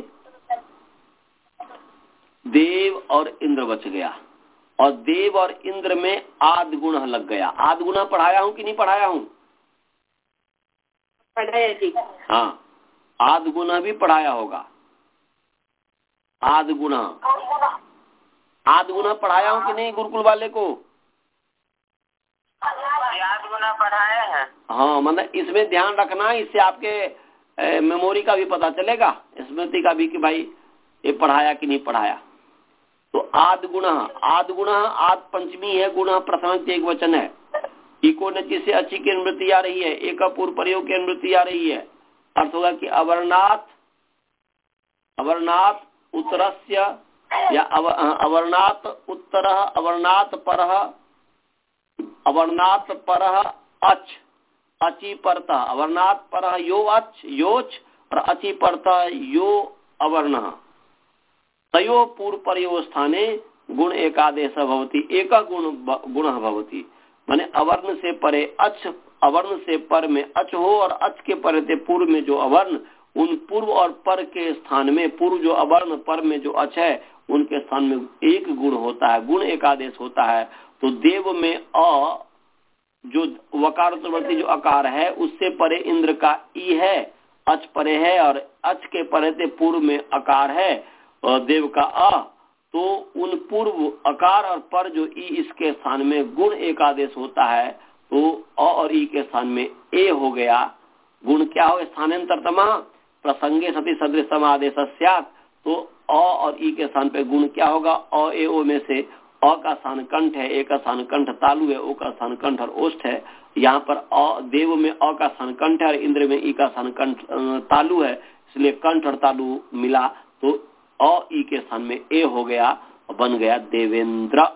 S1: देव और इंद्र बच गया, और देव और इंद्र में आद गुण लग गया। आद गुण पढ़ाया हूं कि नहीं पढ़ाया हूं?
S2: पढ़ाया जी।
S1: हाँ आद गुण भी पढ़ाया होगा। आद गुण आद गुना पढ़ाया हूँ कि नहीं गुरुकुल वाले को?
S3: आद गुना पढ़ाए हैं।
S1: हाँ मतलब इसमें ध्यान रखना, इससे आपके ए, मेमोरी का भी पता चलेगा, स्मृति का भी, कि भाई ये पढ़ाया कि नहीं पढ़ाया। तो आद गुना, आद गुना आद पंचमी है, गुना प्रथम एक वचन है। इको नची से अच्छी की अनुवृत्ति आ रही है, एक पूर्व प्रयोग की अनुवृत्ति आ रही है। अर्थ होगा कि अवर्णात अवर्णात उत्तरस्य या अव, अवर्णात उत्तर अवर्णात पर अवर्णात पर अच अची परता, अवर्णात पर यो अच योच और अची परता यो अवर्ण, तयो पूर्व परयो स्थाने गुण एकादेश भवति, एक गुण गुण भवति। माने अवर्ण से परे अच, अवर्ण से पर में अच हो, और अच के परे से पूर्व में जो अवर्ण, उन पूर्व और पर के स्थान में, पूर्व जो अवर्ण पर में जो अच है उनके स्थान में एक गुण होता है, गुण एकादेश होता है। तो देव में अ जो वकारोत्तरवर्ती जो अकार है उससे परे इंद्र का ई है, अच परे है, और अच के परे से पूर्व में अकार है और देव का अ, तो उन पूर्व अकार और पर जो ई इसके स्थान में गुण एकादेश होता है, तो अ और ई के स्थान में ए हो गया। गुण क्या हो? स्थानांतरतम प्रसंगे सति सदृश आदेश स्यात्, तो अ और ई के स्थान पे गुण क्या होगा? अ ए ओ में से अ का स्थान कंठ है, ए का स्थान कंठ तालु है, ओ का स्थान कंठ और ओष्ठ है। यहाँ पर अ देव में अ का स्थान कंठ है और इंद्र में ई का स्थान कंठ तालु है, इसलिए कंठ और तालु मिला तो अ ई के स्थान में ए हो गया, बन गया देवेंद्र।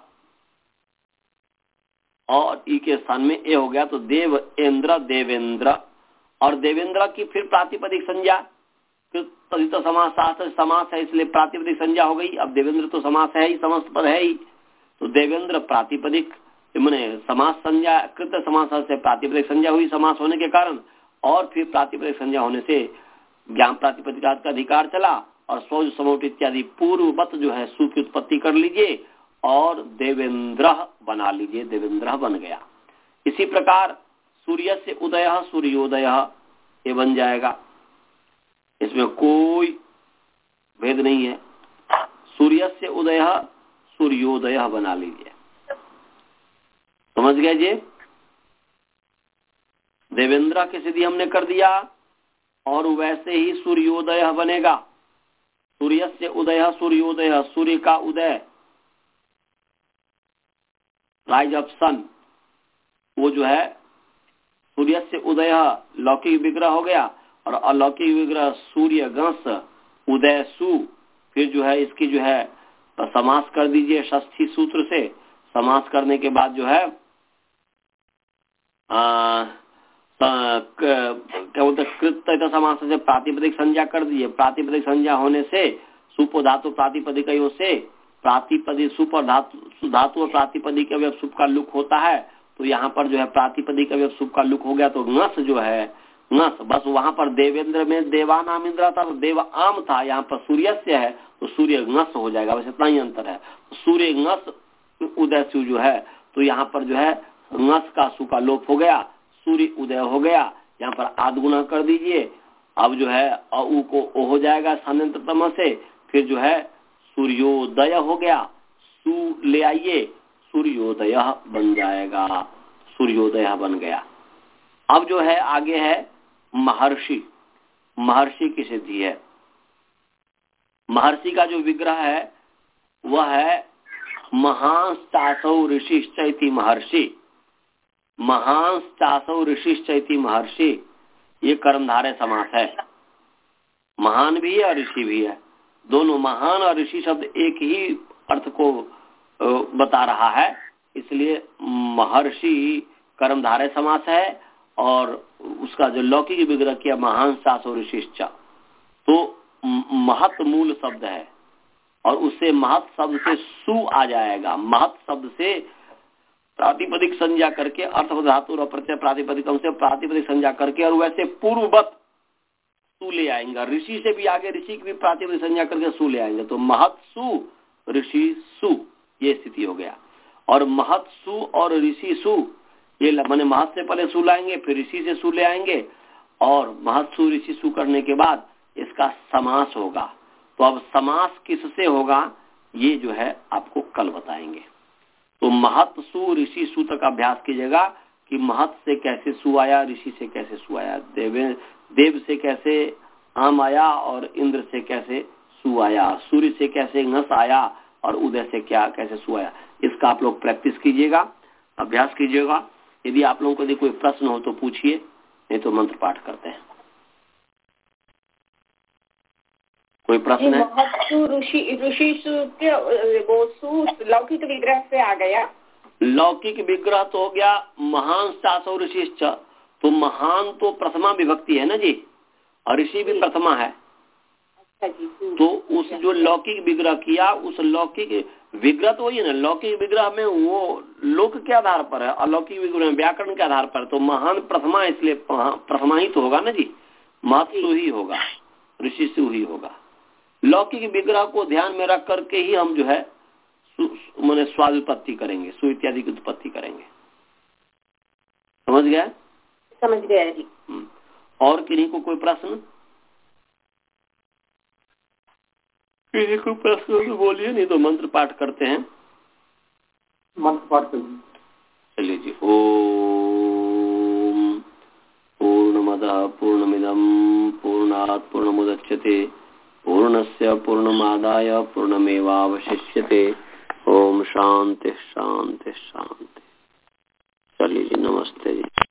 S1: और ई के स्थान में ए हो गया तो देव इंद्र देवेंद्र। और देवेंद्र की फिर प्रातिपदिक संज्ञा, तो समास समास है इसलिए प्रातिपदिक संज्ञा हो गई। अब देवेंद्र तो समास है ही, समस्त पद है ही, तो देवेंद्र प्रातिपदिक मैंने समास संज्ञा कृत समास से प्रातिपदिक संज्ञा हुई समास होने के कारण, और फिर प्रातिपदिक संज्ञा होने से ज्ञान प्रातिपदिक का अधिकार चला और सौज समोट इत्यादि पूर्ववत जो है सु की उत्पत्ति कर लीजिए और देवेंद्र बना लीजिए, देवेंद्र बन गया। इसी प्रकार सूर्य से उदय सूर्योदय ये बन जाएगा, इसमें कोई भेद नहीं है। सूर्य से उदय सूर्योदय बना लीजिए, समझ गए जी। देवेंद्र की सिद्धि हमने कर दिया और वैसे ही सूर्योदय बनेगा। सूर्य से उदय सूर्योदय, सूर्य का उदय राइज ऑफ सन, वो जो है सूर्य से उदय लौकिक विग्रह हो गया और अलौकिक विग्रह सूर्य गंस उदय सु, फिर जो है इसकी जो है समास कर दीजिए षष्ठी सूत्र से। समास करने के बाद जो है आ, क्या बोलते कृत समास से प्रातिपदिक संज्ञा कर दीजिए। प्रातिपदिक संज्ञा होने से सुप धातु प्रातिपदिक से प्रातिपदिक सुप और धातु धातु और प्रातिपदिक अवयव सुप का लुक होता है, तो यहाँ पर जो है प्रातिपदिक अवयव सुप का लुक हो गया तो नस जो है नस, बस वहां पर देवेंद्र में देवानाम इंद्र था तो देव आम था, यहाँ पर सूर्य से है तो सूर्य नस हो जाएगा, बस इतना ही अंतर है। सूर्य नस उदय सु जो है तो यहाँ पर जो है नस का सु का लोप हो गया, सूर्य उदय हो गया। यहाँ पर आध गुना कर दीजिए, अब जो है अ उ को ओ हो जाएगा स्थानांतरतम से, फिर जो है सूर्योदय हो गया, सु ले आइए सूर्योदय बन जाएगा, सूर्योदय बन गया। अब जो है आगे है महर्षि। महर्षि की सिद्धि है। महर्षि का जो विग्रह है वह है महांस चासौ ऋषिश्चैति महर्षि। महांस चासौ ऋषिश्चैति महर्षि, ये कर्मधारय समास है। महान भी है और ऋषि भी है, दोनों। महान और ऋषि शब्द एक ही अर्थ को बता रहा है, इसलिए महर्षि कर्मधारय समास है और उसका जो लौकिक विग्रह किया महान चासौ ऋषिश्च, तो महत मूल शब्द है और उससे महत शब्द से सु आ जाएगा। महत शब्द से प्रातिपदिक संज्ञा करके अर्थ धातु और प्रत्यय प्रातिपदिकम से प्रातिपदिक संज्ञा करके और वैसे पूर्ववत सु ले आएंगे। ऋषि से भी आगे ऋषि की भी प्रातिपदिक संज्ञा करके सु ले आएंगे, तो महत सु ऋषि सु ये स्थिति हो गया। और महत सु और ऋषि सु ये माने महत से पहले सु लाएंगे, फिर ऋषि से सु ले आएंगे और महत सु ऋषि सु करने के बाद इसका समास होगा। तो अब समास किससे होगा ये जो है आपको कल बताएंगे। तो महत सु ऋषि सु तक अभ्यास कीजिएगा कि महत से कैसे सु आया, ऋषि से कैसे सु आया, देव देव से कैसे आम आया और इंद्र से कैसे सु आया, सूर्य से कैसे नस आया और उदय से क्या कैसे सु आया। इसका आप लोग प्रैक्टिस कीजिएगा, अभ्यास कीजिएगा। यदि आप लोगों को यदि कोई प्रश्न हो तो पूछिए, नहीं तो मंत्र पाठ करते हैं। कोई प्रश्न है?
S2: ऋषि ऋषि वो सु लौकिक विग्रह से आ गया।
S1: लौकिक विग्रह तो हो गया महान चासौ ऋषिश्च, तो महान तो प्रथमा विभक्ति है ना जी, और ऋषि भी प्रथमा है। तो उस जो लौकिक विग्रह किया उस लौकिक विग्रह तो वही है ना, लौकिक विग्रह में वो लोक के आधार पर है, अलौकिक विग्रह में व्याकरण के आधार पर। तो महान प्रथमा इसलिए प्रथमा ही तो होगा ना जी, महत्व ही होगा, ऋषि से ही होगा। लौकिक विग्रह को ध्यान में रख करके ही हम जो है मैंने स्वाद उत्पत्ति करेंगे, सु इत्यादि की उत्पत्ति करेंगे। समझ गया?
S2: समझ गया जी।
S1: और किन्हीं को कोई प्रश्न? किसी को प्रश्न तो बोलिए, नहीं तो मंत्र पाठ करते हैं।
S4: मंत्र पाठ करिए।
S1: चलिए जी। ओम पूर्णमदः पूर्णमिदं पूर्णात् पूर्णमुदच्यते पूर्णस्य पूर्णमादाय पूर्णमेवावशिष्यते। ओम शांति शांति शांति। चलिए जी, नमस्ते जी।